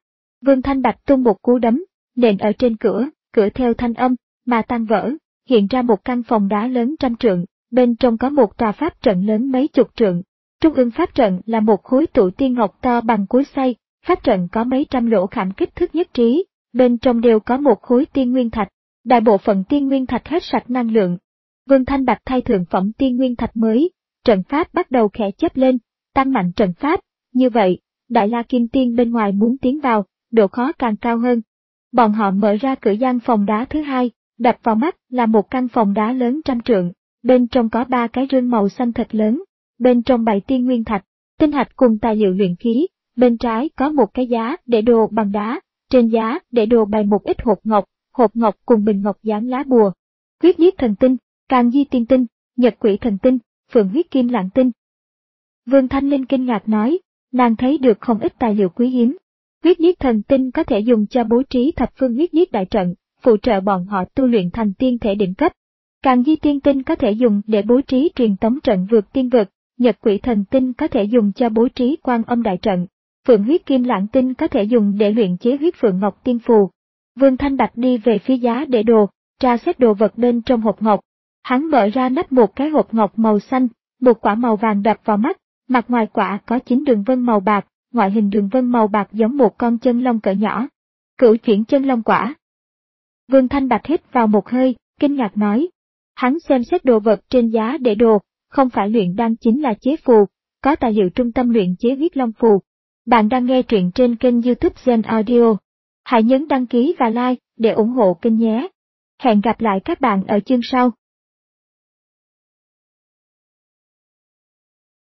Vương Thanh Bạch tung một cú đấm, nện ở trên cửa, cửa theo thanh âm mà tan vỡ, hiện ra một căn phòng đá lớn trăm trượng, bên trong có một tòa pháp trận lớn mấy chục trượng. Trung ương pháp trận là một khối tụ tiên ngọc to bằng cối xay, pháp trận có mấy trăm lỗ khảm kích thước nhất trí, bên trong đều có một khối tiên nguyên thạch. Đại bộ phận tiên nguyên thạch hết sạch năng lượng. Vương Thanh Bạch thay thượng phẩm tiên nguyên thạch mới, trận pháp bắt đầu khẽ chớp lên, tăng mạnh trận pháp, như vậy, Đại La Kim Tiên bên ngoài muốn tiến vào, độ khó càng cao hơn. Bọn họ mở ra cửa gian phòng đá thứ hai, đập vào mắt là một căn phòng đá lớn trăm trượng, bên trong có ba cái rương màu xanh thật lớn, bên trong bày tiên nguyên thạch, tinh hạch cùng tài liệu luyện khí, bên trái có một cái giá để đồ bằng đá, trên giá để đồ bày một ít hộp ngọc, hộp ngọc cùng bình ngọc dán lá bùa. Huyết nhiết thần tinh, Càn Di tiên tinh, Nhật Quỷ thần tinh, Phượng huyết kim lạng tinh. Vương Thanh Linh kinh ngạc nói, nàng thấy được không ít tài liệu quý hiếm. Huyết nhiết thần tinh có thể dùng cho bố trí thập phương huyết nhiết đại trận, phụ trợ bọn họ tu luyện thành tiên thể đỉnh cấp. Càn Di tiên tinh có thể dùng để bố trí truyền tống trận vượt tiên vực, Nhật Quỷ thần tinh có thể dùng cho bố trí quan âm đại trận, Phượng huyết kim lạng tinh có thể dùng để luyện chế huyết phượng ngọc tiên phù. Vương Thanh Bạch đi về phía giá để đồ, tra xét đồ vật bên trong hộp ngọc. Hắn mở ra nắp một cái hộp ngọc màu xanh, một quả màu vàng đập vào mắt, mặt ngoài quả có chín đường vân màu bạc, ngoại hình đường vân màu bạc giống một con chân long cỡ nhỏ. Cửu chuyển chân long quả. Vương Thanh Bạch hít vào một hơi, kinh ngạc nói. Hắn xem xét đồ vật trên giá để đồ, không phải luyện đan chính là chế phù, có tài liệu trung tâm luyện chế huyết long phù. Bạn đang nghe truyện trên kênh YouTube Gen Audio. Hãy nhấn đăng ký và like để ủng hộ kênh nhé. Hẹn gặp lại các bạn ở chương sau.